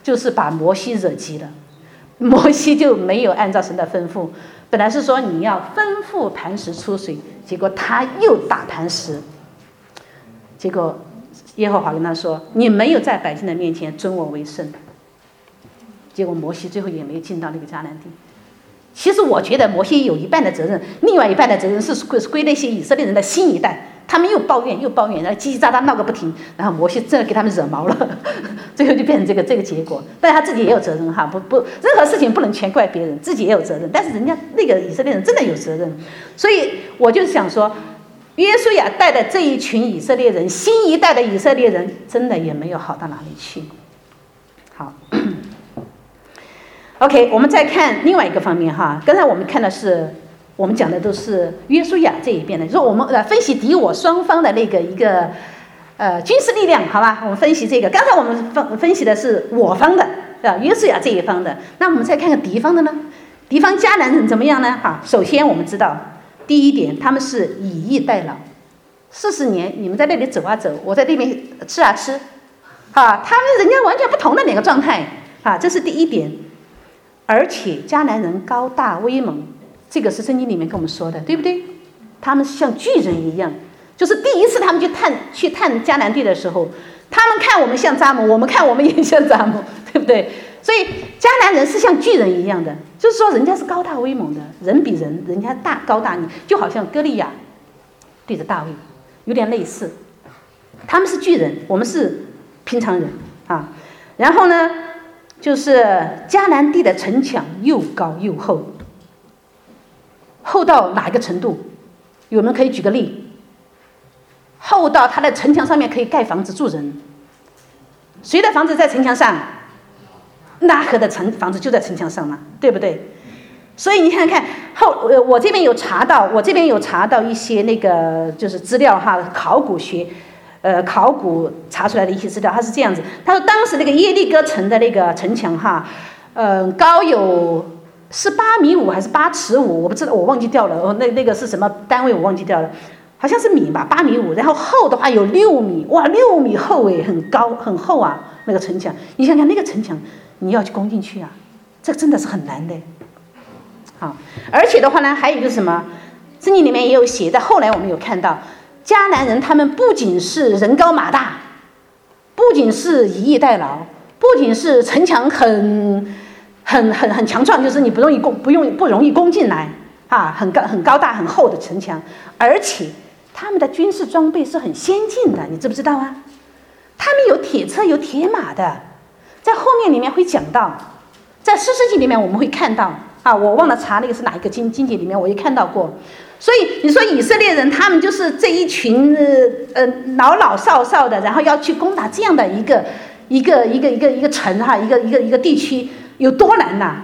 [SPEAKER 1] 就是把摩西惹急了。摩西就没有按照神的吩咐，本来是说你要吩咐磐石出水，结果他又打磐石。结果耶和华跟他说，你没有在百姓的面前尊我为圣。结果摩西最后也没有进到那个迦南地。其实我觉得摩西有一半的责任，另外一半的责任是归那些以色列人的新一代，他们又抱怨，然后叽叽喳喳闹个不停，然后摩西真的给他们惹毛了，最后就变成这个结果。但他自己也有责任哈，任何事情不能全怪别人，自己也有责任。但是人家那个以色列人真的有责任，所以我就想说，约书亚带的这一群以色列人，新一代的以色列人，真的也没有好到哪里去。好。OK， 我们再看另外一个方面哈。刚才我们看的是，我们讲的都是约书亚这一边的，就是我们分析敌我双方的那个一个军事力量，好吧？我们分析这个。刚才我们分析的是我方的，约书亚这一方的。那我们再看看敌方的呢？敌方迦南人怎么样呢？哈，首先我们知道，第一点，他们是以逸待劳，40年你们在那里走啊走，我在那边吃啊吃，啊，他们人家完全不同的两个状态啊，这是第一点。而且迦南人高大威猛，这个是圣经里面跟我们说的，对不对？他们像巨人一样，就是第一次他们去探迦南地的时候，他们看我们像蚱蜢，我们看我们也像蚱蜢，对不对？所以迦南人是像巨人一样的，就是说人家是高大威猛的，人比人家高大，你就好像歌利亚对着大卫有点类似，他们是巨人，我们是平常人啊。然后呢，就是迦南地的城墙又高又厚，厚到哪一个程度？有没有可以举个例？厚到它的城墙上面可以盖房子住人。谁的房子在城墙上？拉合的房子就在城墙上嘛，对不对？所以你看看我这边有查到一些那个就是资料哈，考古查出来的一些资料，它是这样子。他说当时那个耶利哥城的那个城墙哈，高有是8.5米还是8.5尺，我不知道，我忘记掉了。那个是什么单位我忘记掉了，好像是米吧，8.5米。然后厚的话有6米，哇，6米厚诶，很高很厚啊，那个城墙。你想想那个城墙，你要去攻进去啊，这真的是很难的。好，而且的话呢，还有一个什么，圣经里面也有写，在后来我们有看到。迦南人他们不仅是人高马大，不仅是以逸待劳，不仅是城墙很强壮，就是你不容易攻进来啊，很高大很厚的城墙，而且他们的军事装备是很先进的，你知不知道啊？他们有铁车有铁马的，在后面里面会讲到，在士师记里面我们会看到啊，我忘了查那个是哪一个经节里面我也看到过。所以你说以色列人他们就是这一群老少的，然后要去攻打这样的一个城哈，一个地区有多难呐？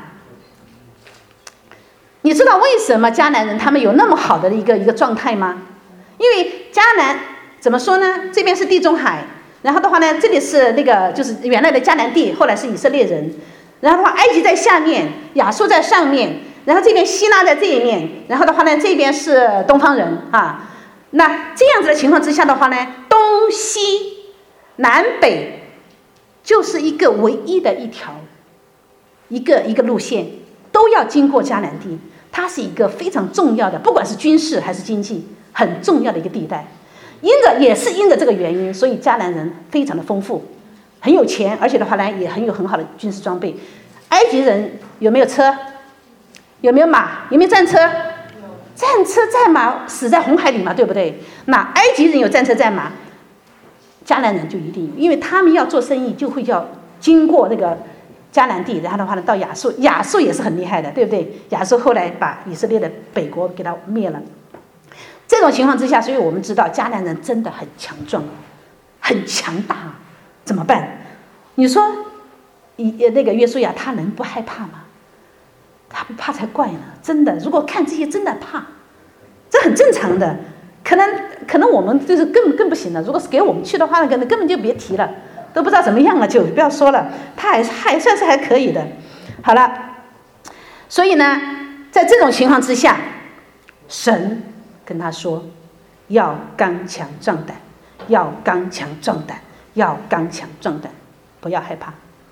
[SPEAKER 1] 你知道为什么迦南人他们有那么好的一个状态吗？因为迦南怎么说呢？这边是地中海，然后的话呢，这里是那个就是原来的迦南地，后来是以色列人，然后的话埃及在下面，亚述在上面。然后这边希腊在这一面，然后的话呢，这边是东方人啊。那这样子的情况之下的话呢，东西南北就是一个唯一的一条一个路线，都要经过迦南地。它是一个非常重要的，不管是军事还是经济，很重要的一个地带。也是因着这个原因，所以迦南人非常的丰富，很有钱，而且的话呢，也很好的军事装备。埃及人有没有车？有没有马？有没有战车？战车战马死在红海里嘛，对不对？那埃及人有战车战马，迦南人就一定有，因为他们要做生意就会要经过那个迦南地，然后的话呢到亚述，亚述也是很厉害的，对不对？亚述后来把以色列的北国给他灭了。这种情况之下，所以我们知道迦南人真的很强壮，很强大，怎么办？你说那个约书亚他能不害怕吗？他不怕才怪呢，真的。如果看这些，真的怕，这很正常的。可能我们就是更不行了。如果是给我们去的话，根本就别提了，都不知道怎么样了，就不要说了。他还算是还可以的。好了，所以呢，在这种情况之下，神跟他说，要刚强壮胆，要刚强壮胆，要刚强壮胆，不要害怕。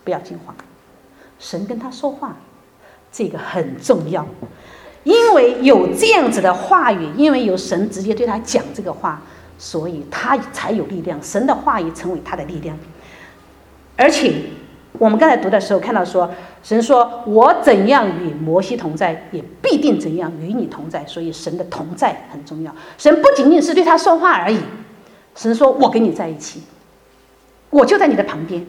[SPEAKER 1] 不要惊慌。神跟他说话，这个很重要，因为有这样子的话语，因为有神直接对他讲这个话，所以他才有力量。神的话语成为他的力量。而且我们刚才读的时候看到说，神说我怎样与摩西同在，也必定怎样与你同在。所以神的同在很重要。神不仅仅是对他说话而已，神说我跟你在一起，我就在你的旁边。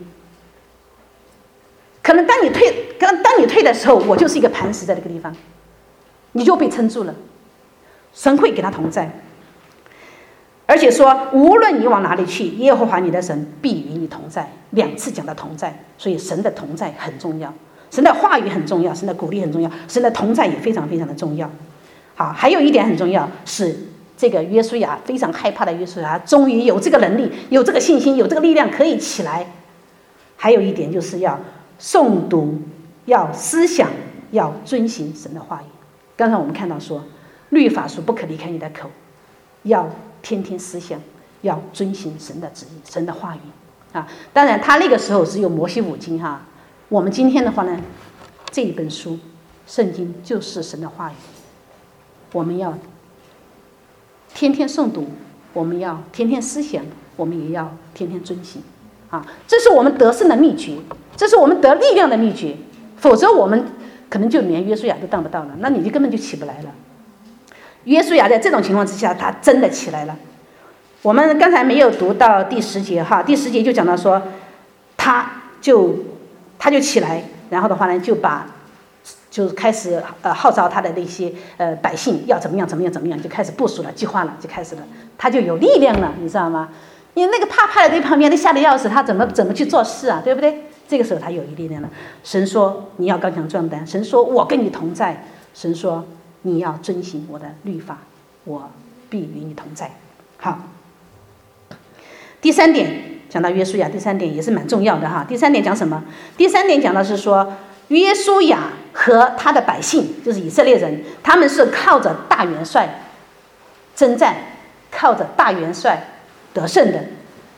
[SPEAKER 1] 可能当你退的时候，我就是一个磐石在那个地方，你就被撑住了。神会给他同在，而且说无论你往哪里去，耶和华你的神必与你同在。2次讲到同在，所以神的同在很重要，神的话语很重要，神的鼓励很重要，神的同在也非常非常的重要。好，还有一点很重要，是这个约书亚非常害怕的约书亚，终于有这个能力，有这个信心，有这个力量可以起来。还有一点就是要诵读，要思想，要遵行神的话语。刚才我们看到说，律法书不可离开你的口，要天天思想，要遵行神的旨意，神的话语啊。当然他那个时候只有摩西5经哈，我们今天的话呢，这一本书圣经就是神的话语，我们要天天诵读，我们要天天思想，我们也要天天遵行啊。这是我们得胜的秘诀，这是我们得力量的秘诀。否则我们可能就连约书亚都当不到了，那你就根本就起不来了。约书亚在这种情况之下，他真的起来了。我们刚才没有读到第10节哈，第10节就讲到说，他就起来，然后的话呢，就开始号召他的那些百姓要怎么样，就开始部署了，计划了，就开始了，他就有力量了，你知道吗？因为那个怕的在旁边，那吓得要死，他怎么去做事啊，对不对？这个时候他有力量了。神说你要刚强壮胆，神说我跟你同在，神说你要遵行我的律法，我必与你同在。好，第3点讲到约书亚，第3点也是蛮重要的哈。第3点讲什么？第3点讲的是说，约书亚和他的百姓，就是以色列人，他们是靠着大元帅征战，靠着大元帅得胜的。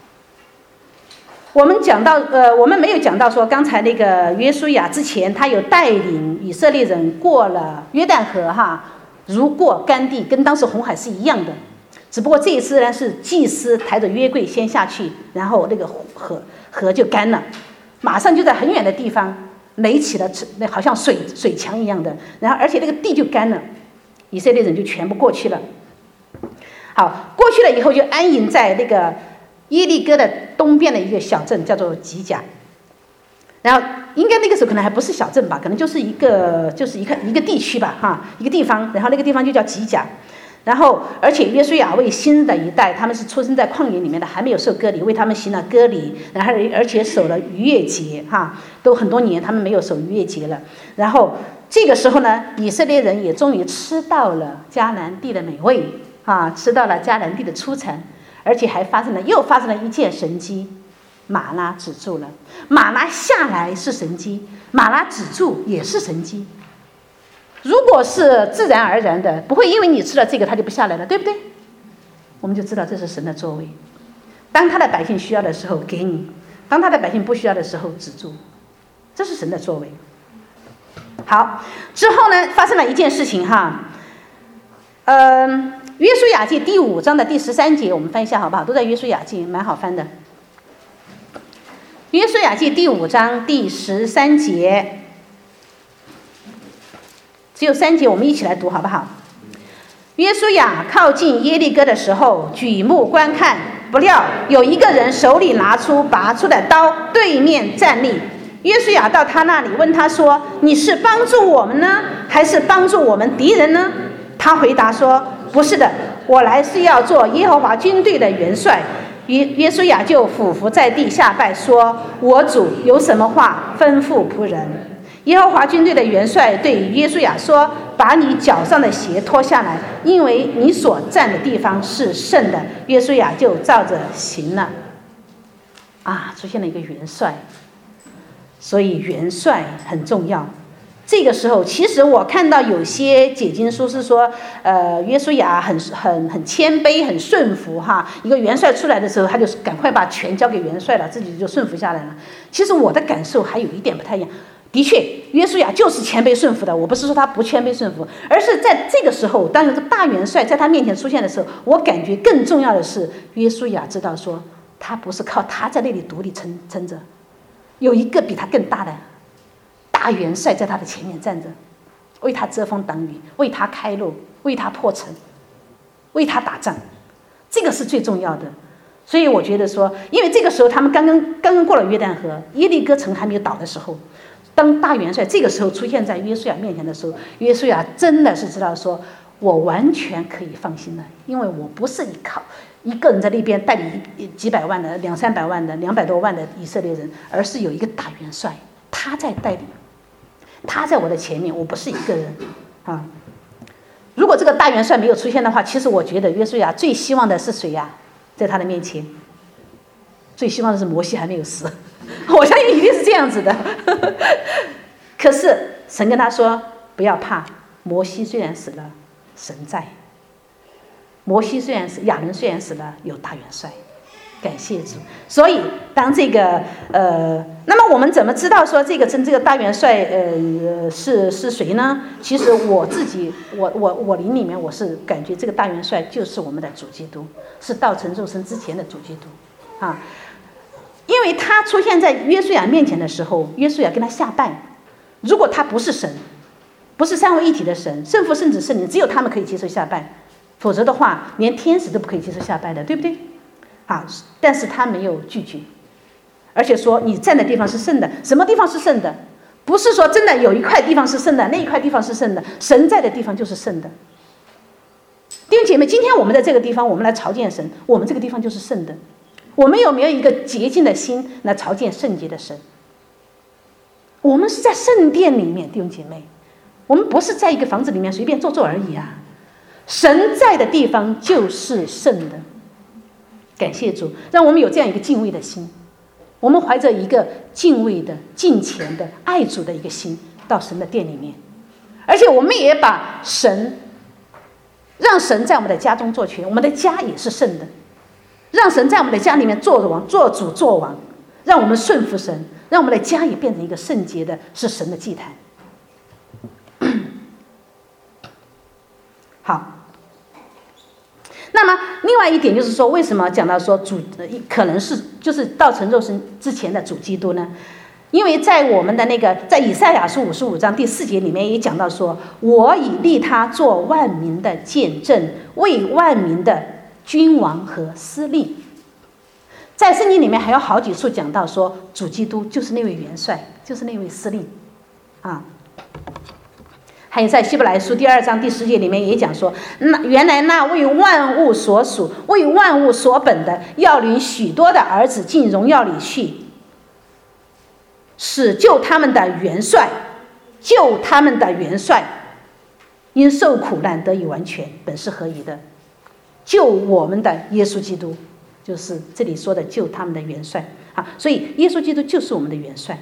[SPEAKER 1] 我们讲到我们没有讲到说，刚才那个约书亚之前，他有带领以色列人过了约旦河哈，如过干地，跟当时红海是一样的。只不过这一次呢，是祭司抬着约柜先下去，然后那个河就干了，马上就在很远的地方垒起了好像水墙一样的，然后而且那个地就干了，以色列人就全部过去了。好，过去了以后就安营在那个耶利哥的东边的一个小镇，叫做吉甲。然后应该那个时候可能还不是小镇吧，可能就是一个地区吧哈，一个地方，然后那个地方就叫吉甲。然后而且约书亚为新的一代，他们是出生在旷野里面的，还没有受割礼，为他们行了割礼，然后而且守了逾越节哈，都很多年他们没有守逾越节了。然后这个时候呢，以色列人也终于吃到了迦南地的美味啊，吃到了迦南地的出产，而且还又发生了一件神迹，马拉止住了。马拉下来是神迹，马拉止住也是神迹。如果是自然而然的，不会因为你吃了这个它就不下来了，对不对？我们就知道这是神的作为。当他的百姓需要的时候给你，当他的百姓不需要的时候止住，这是神的作为。好，之后呢，发生了一件事情哈，约书亚记第5章的第13节，我们翻一下好不好？都在约书亚记，蛮好翻的。约书亚记第5章第13节。只有3节，我们一起来读好不好？约书亚靠近耶利哥的时候，举目观看，不料有一个人手里拔出的刀，对面站立。约书亚到他那里，问他说：“你是帮助我们呢，还是帮助我们敌人呢？”他回答说：“不是的，我来是要做耶和华军队的元帅。”约书亚就俯伏在地下拜，说：“我主有什么话吩咐仆人？”耶和华军队的元帅对约书亚说：“把你脚上的鞋脱下来，因为你所站的地方是圣的。”约书亚就照着行了。出现了一个元帅，所以元帅很重要。 这个时候，其实我看到有些解经书是说，约书亚很谦卑，很顺服哈。一个元帅出来的时候，他就赶快把权交给元帅了，自己就顺服下来了。其实我的感受还有一点不太一样。的确，约书亚就是谦卑顺服的。我不是说他不谦卑顺服，而是在这个时候，当一个大元帅在他面前出现的时候，我感觉更重要的是，约书亚知道说，他不是靠他在那里独立撑着，有一个比他更大的大元帅在他的前面站着，为他遮风挡雨，为他开路，为他破城，为他打仗，这个是最重要的。所以我觉得说，因为这个时候他们刚刚过了约旦河，耶利哥城还没有倒的时候，当大元帅这个时候出现在约书亚面前的时候，约书亚真的是知道说，我完全可以放心了，因为我不是依靠一个人在那边带领几百万的、200-300万的、200多万的以色列人，而是有一个大元帅，他在带领，他在我的前面，我不是一个人啊。如果这个大元帅没有出现的话，其实我觉得约书亚最希望的是谁呀？在他的面前，最希望的是摩西还没有死，我相信一定是这样子的。可是神跟他说不要怕，摩西虽然死了，神在。摩西虽然死，亚伦虽然死了，有大元帅，感谢主。所以当这个那么我们怎么知道说这个大元帅是谁呢？其实我自己我灵里面我是感觉这个大元帅就是我们的主基督，是道成肉身之前的主基督啊。因为他出现在约书亚面前的时候，约书亚跟他下拜。如果他不是神，不是三位一体的神，圣父圣子圣灵只有他们可以接受下拜，否则的话连天使都不可以接受下拜的，对不对？啊，但是他没有拒绝，而且说你站的地方是圣的。什么地方是圣的？不是说真的有一块地方是圣的，那一块地方是圣的，神在的地方就是圣的。弟兄姐妹，今天我们在这个地方，我们来朝见神，我们这个地方就是圣的。我们有没有一个洁净的心来朝见圣洁的神？我们是在圣殿里面，弟兄姐妹，我们不是在一个房子里面随便坐而已啊。神在的地方就是圣的。感谢主，让我们有这样一个敬畏的心，我们怀着一个敬畏的、敬虔的、爱主的一个心到神的殿里面，而且我们也把神，让神在我们的家中做权，我们的家也是圣的，让神在我们的家里面做王、做主、做王，让我们顺服神，让我们的家也变成一个圣洁的，是神的祭坛。好。那么另外一点就是说，为什么讲到说主可能是就是道成肉身之前的主基督呢？因为在我们的那个在以赛亚书55章第4节里面也讲到说，我已立他做万民的见证，为万民的君王和司令。在圣经里面还有好几处讲到说，主基督就是那位元帅，就是那位司令啊。还有在希伯来书第2章第10节里面也讲说，原来那为万物所属、为万物所本的，要领许多的儿子进荣耀里去，使救他们的元帅，因受苦难得以完全，本是合宜的。救我们的耶稣基督，就是这里说的救他们的元帅啊。所以耶稣基督就是我们的元帅。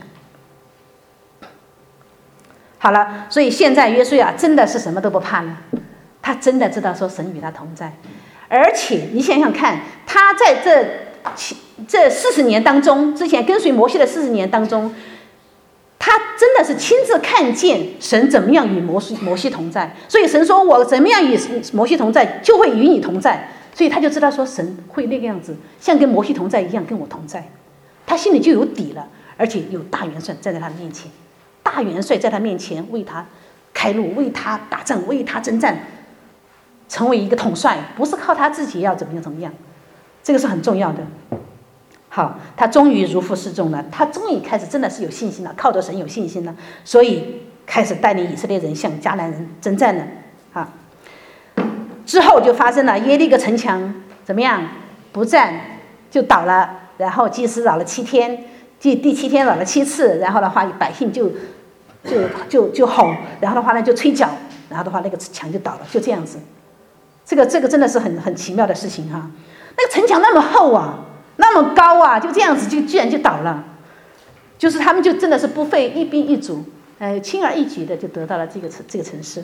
[SPEAKER 1] 好了，所以现在约书亚真的是什么都不怕了，他真的知道说神与他同在，而且你想想看，他在这40年当中，之前跟随摩西的40年当中，他真的是亲自看见神怎么样与摩西同在，所以神说我怎么样与摩西同在，就会与你同在，所以他就知道说神会那个样子，像跟摩西同在一样跟我同在，他心里就有底了，而且有大元帅站在他的面前。大元帅在他面前为他开路，为他打仗，为他征战，成为一个统帅，不是靠他自己要怎么样，这个是很重要的。好，他终于如父示众了，他终于开始真的是有信心了，靠着神有信心了，所以开始带领以色列人向迦南人征战了。啊，之后就发生了耶利哥城墙怎么样不战就倒了，然后祭司扰了7天，第7天扰了7次，然后的话百姓就吼，然后的话呢就吹角，然后的话那个墙就倒了，就这样子。这个真的是很奇妙的事情哈。那个城墙那么厚啊，那么高啊，就这样子居然就倒了，就是他们就真的是不费一兵一卒轻而易举的就得到了这个城市。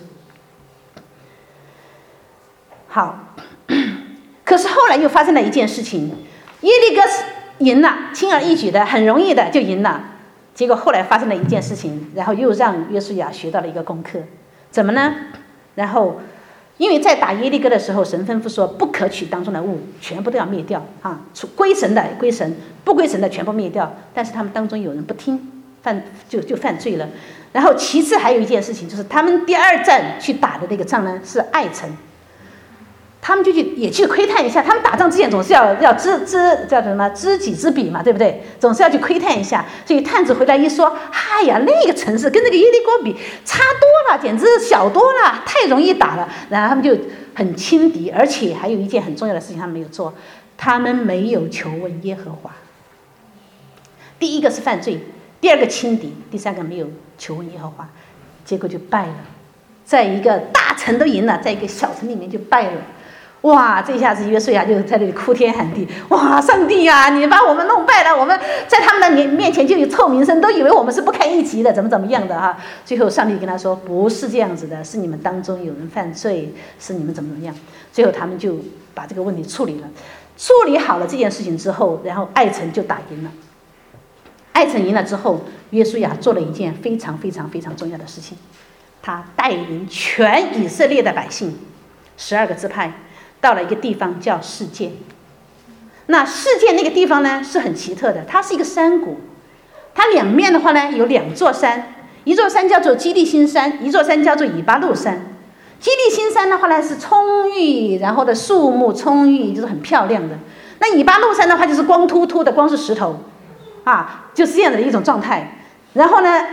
[SPEAKER 1] 好，可是后来又发生了一件事情，耶利哥赢了，轻而易举的，很容易的就赢了。结果后来发生了一件事情，然后又让约书亚学到了一个功课，怎么呢？然后因为在打耶利哥的时候，神吩咐说不可取当中的物，全部都要灭掉啊，归神的归神，不归神的全部灭掉。但是他们当中有人不听，就犯罪了。然后其次还有一件事情，就是他们第二站去打的那个仗呢是艾城，他们就也去窥探一下。他们打仗之前总是要叫什么知己知彼嘛，对不对？总是要去窥探一下。所以探子回来一说，哎呀，那个城市跟那个耶利哥比差多了，简直小多了，太容易打了。然后他们就很轻敌，而且还有一件很重要的事情他们没有做，他们没有求问耶和华。第一个是犯罪，第二个轻敌，第三个没有求问耶和华，结果就败了。在一个大城都赢了，在一个小城里面就败了。哇，这下子约书亚就在那里哭天喊地，哇，上帝啊，你把我们弄败了，我们在他们的面前就有臭名声，都以为我们是不堪一击的，怎么样的啊。最后上帝跟他说，不是这样子的，是你们当中有人犯罪，是你们怎么样。最后他们就把这个问题处理了，处理好了这件事情之后，然后艾城就打赢了。艾城赢了之后，约书亚做了一件非常非常非常重要的事情，他带领全以色列的百姓12个支派到了一个地方叫示剑。那示剑那个地方呢是很奇特的，它是一个山谷，它两面的话呢有2座山，一座山叫做基利心山，一座山叫做以巴路山。基利心山的话呢是葱郁，然后的树木葱郁，就是很漂亮的。那以巴路山的话就是光秃秃的，光是石头啊，就是这样的一种状态。然后呢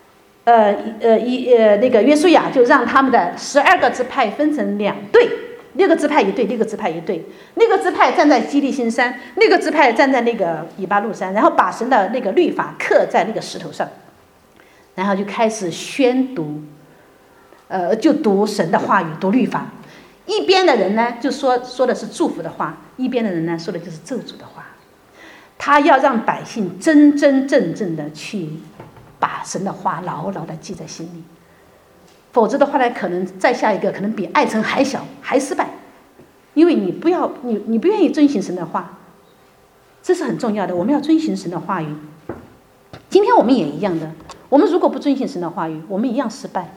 [SPEAKER 1] 那个约书亚就让他们的12个支派分成2队，6个支派一队，6个支派一队。那个支派站在基利心山，那个支派站在那个以巴路山，然后把神的那个律法刻在那个石头上，然后就开始宣读，就读神的话语，读律法。一边的人呢就说的是祝福的话，一边的人呢说的就是咒诅的话。他要让百姓真真正正的去把神的话牢牢的记在心里，否则的话呢，可能再下一个可能比艾城还小，还失败。因为你不愿意遵行神的话，这是很重要的。我们要遵行神的话语。今天我们也一样的，我们如果不遵行神的话语，我们一样失败。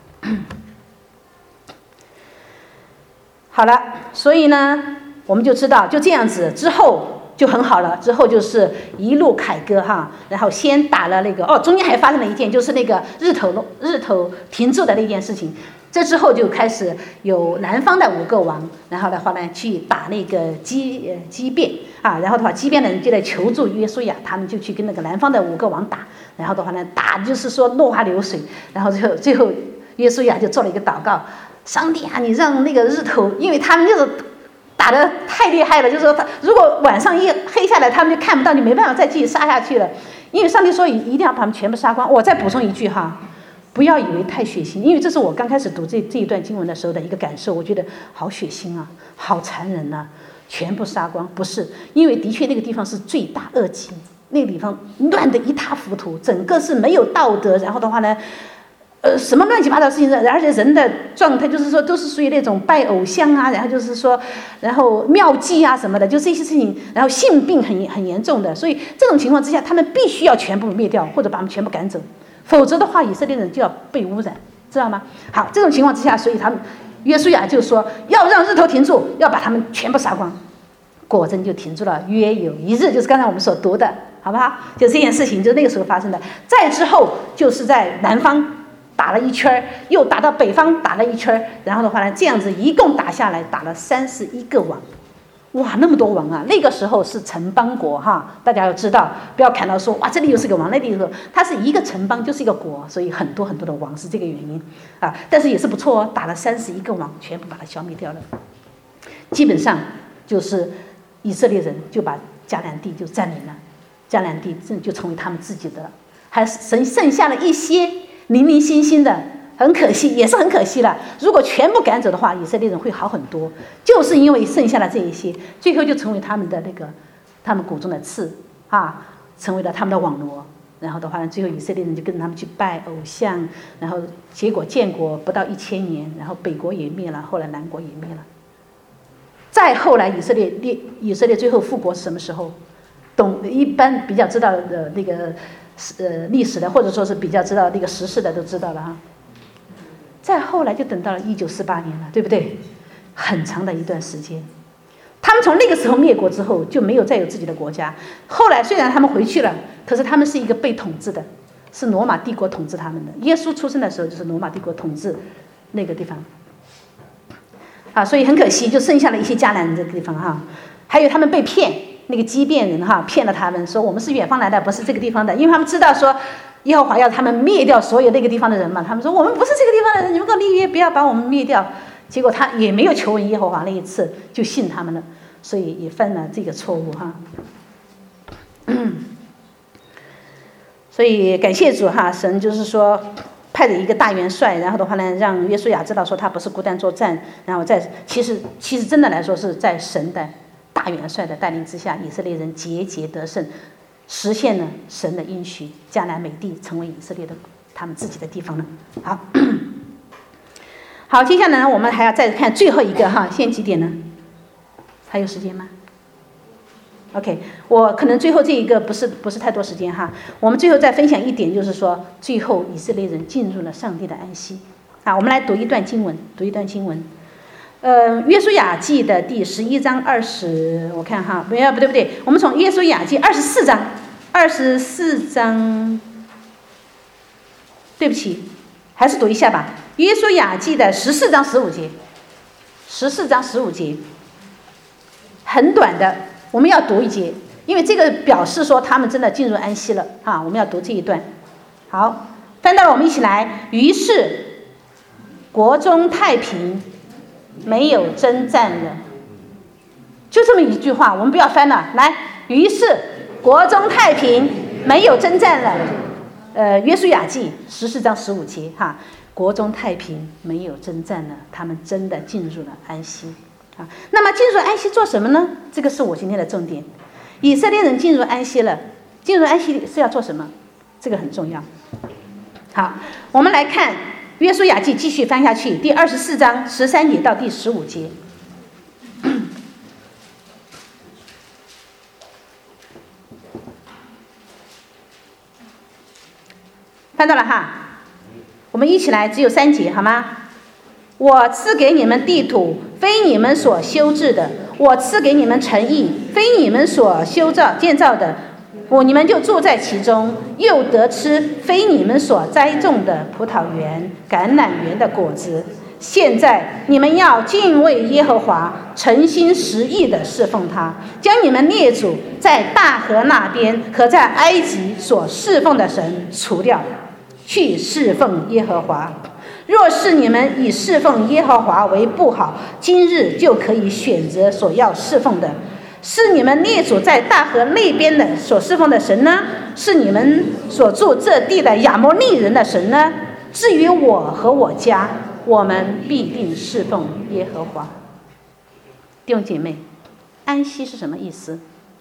[SPEAKER 1] 好了，所以呢，我们就知道就这样子之后就很好了，之后就是一路凯歌哈，然后先打了那个中间还发生了一件，就是那个日头停住的那件事情。这之后就开始有南方的5个王，然后的话呢去打那个基遍啊，然后的话基遍的人就来求助约书亚，他们就去跟那个南方的5个王打，然后的话呢打就是说落花流水，然后最后约书亚就做了一个祷告，上帝啊，你让那个日头，因为他们就是打得太厉害了，就是说他如果晚上一黑下来，他们就看不到，你没办法再继续杀下去了。因为上帝说一定要把他们全部杀光。我再补充一句哈，不要以为太血腥，因为这是我刚开始读这一段经文的时候的一个感受，我觉得好血腥啊，好残忍啊，全部杀光。不是，因为的确那个地方是罪大恶极，那个地方乱得一塌糊涂，整个是没有道德，然后的话呢什么乱七八糟的事情，而且人的状态就是说都是属于那种拜偶像啊，然后就是说然后庙妓啊什么的，就这些事情，然后性病很严重的。所以这种情况之下，他们必须要全部灭掉，或者把他们全部赶走，否则的话以色列人就要被污染，知道吗？好，这种情况之下，所以他们约书亚就说要让日头停住，要把他们全部杀光。果真就停住了，约有1日，就是刚才我们所读的，好不好？就这件事情就那个时候发生的。再之后就是在南方打了一圈，又打到北方打了一圈，然后的话呢，这样子一共打下来打了31个王。哇，那么多王啊！那个时候是城邦国哈，大家要知道，不要看到说哇这里又是个王，那里有个，它是一个城邦就是一个国，所以很多很多的王是这个原因啊。但是也是不错哦，打了31个王，全部把它消灭掉了。基本上就是以色列人就把迦南地就占领了，迦南地就成为他们自己的了，还剩下了一些零零星星的。很可惜，也是很可惜了。如果全部赶走的话，以色列人会好很多。就是因为剩下了这一些，最后就成为他们的那个，他们骨中的刺啊，成为了他们的网罗。 然后的话呢，最后以色列人就跟他们去拜偶像，然后结果建国不到1000年，然后北国也灭了，后来南国也灭了。再后来以色列最后复国是什么时候？一般比较知道的那个历史的，或者说是比较知道那个时事的都知道了哈。再后来就等到了1948年了，对不对？很长的一段时间。他们从那个时候灭国之后就没有再有自己的国家。后来虽然他们回去了，可是他们是一个被统治的，是罗马帝国统治他们的。耶稣出生的时候就是罗马帝国统治那个地方啊，所以很可惜，就剩下了一些迦南人这个地方哈。还有他们被骗，那个畸变人哈骗了他们，说我们是远方来的，不是这个地方的，因为他们知道说耶和华要他们灭掉所有那个地方的人嘛。他们说我们不是这个地方的人，你们给我立约，不要把我们灭掉。结果他也没有求问耶和华，那一次就信他们了，所以也犯了这个错误哈。所以感谢主哈，神就是说派了一个大元帅，然后的话呢，让约书亚知道说他不是孤单作战，然后其实真的来说是在神的大元帅的带领之下，以色列人节节得胜，实现了神的应许，迦南美地成为以色列的他们自己的地方了。好，接下来呢，我们还要再看最后一个哈，现在几点呢？还有时间吗 ？OK， 我可能最后这一个不是太多时间哈。我们最后再分享一点，就是说，最后以色列人进入了上帝的安息。我们来读一段经文，约书亚记的第11章20，我看哈，不对，我们从约书亚记24章，对不起，还是读一下吧。约书亚记的14章15节，很短的，我们要读一节，因为这个表示说他们真的进入安息了啊，我们要读这一段。好，翻到了，我们一起来。于是国中太平，没有征战了。就这么一句话，我们不要翻了。来，于是国中太平，没有征战了。约书亚记14章15节哈。国中太平，没有征战了，他们真的进入了安息啊。那么进入安息做什么呢？这个是我今天的重点。以色列人进入安息了，进入安息是要做什么？这个很重要。好，我们来看约书亚记，继续翻下去，第24章13节到第15节。翻到了哈。我们一起来，只有3节好吗？我赐给你们地土，非你们所修治的；我赐给你们城邑，非你们所建造的。你们就住在其中，又得吃非你们所栽种的葡萄园、橄榄园的果子。现在你们要敬畏耶和华，诚心实意地侍奉他，将你们列祖在大河那边和在埃及所侍奉的神除掉，去侍奉耶和华。若是你们以侍奉耶和华为不好，今日就可以选择所要侍奉的。是你们列祖在大河那边的所侍奉的神呢？是你们所住这地的亚摩利人的神呢？至于我和我家，我们必定侍奉耶和华。弟兄姐妹，安息是什么意思？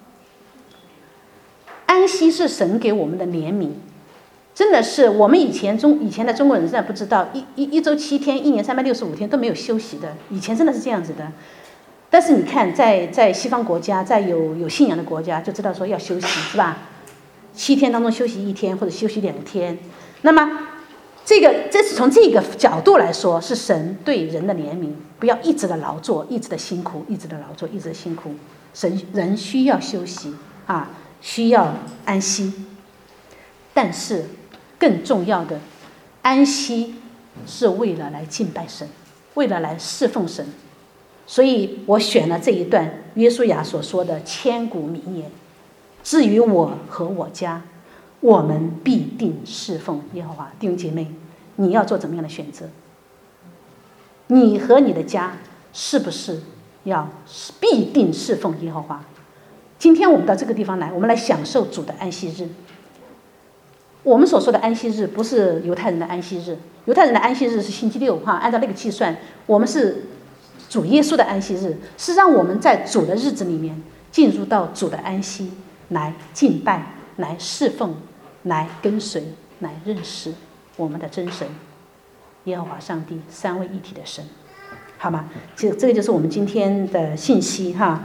[SPEAKER 1] 安息是神给我们的怜悯。真的是我们以前的中国人真的不知道，一周7天，1年365天都没有休息的。以前真的是这样子的。但是你看，在西方国家，在有信仰的国家，就知道说要休息，是吧？7天当中休息1天，或者休息2天。那么这是从这个角度来说，是神对人的怜悯，不要一直的劳作，一直的辛苦，一直的劳作，一直的辛苦。人需要休息啊，需要安息。但是更重要的，安息是为了来敬拜神，为了来侍奉神。所以我选了这一段约书亚所说的千古名言：至于我和我家，我们必定侍奉耶和华。弟兄姐妹，你要做怎么样的选择？你和你的家是不是要必定侍奉耶和华？今天我们到这个地方来，我们来享受主的安息日。我们所说的安息日不是犹太人的安息日，犹太人的安息日是星期六哈，按照那个计算，我们是主耶稣的安息日，是让我们在主的日子里面进入到主的安息，来敬拜，来侍奉来跟随，来认识我们的真神耶和华上帝三位一体的神，好吗？这个就是我们今天的信息哈。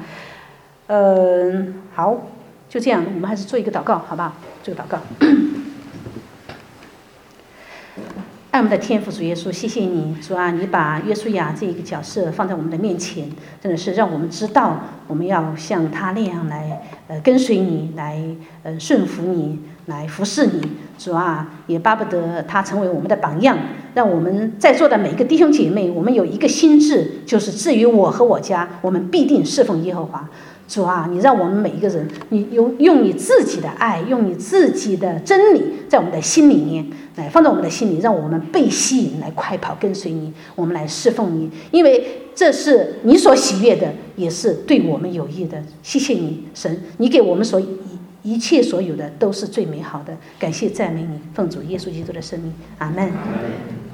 [SPEAKER 1] 好，就这样，我们还是做一个祷告，好不好？做个祷告。爱我们的天父主耶稣，谢谢你，主啊，你把约书亚这一个角色放在我们的面前，真的是让我们知道我们要像他那样来跟随你，来顺服你，来服侍你。主啊，也巴不得他成为我们的榜样，让我们在座的每一个弟兄姐妹，我们有一个心志，就是至于我和我家，我们必定侍奉耶和华。主啊，你让我们每一个人，你用你自己的爱，用你自己的真理，在我们的心里面来放在我们的心里，让我们被吸引来快跑跟随你，我们来侍奉你，因为这是你所喜悦的，也是对我们有益的。谢谢你，神，你给我们一切所有的都是最美好的。感谢赞美你，奉主耶稣基督的圣名，阿们。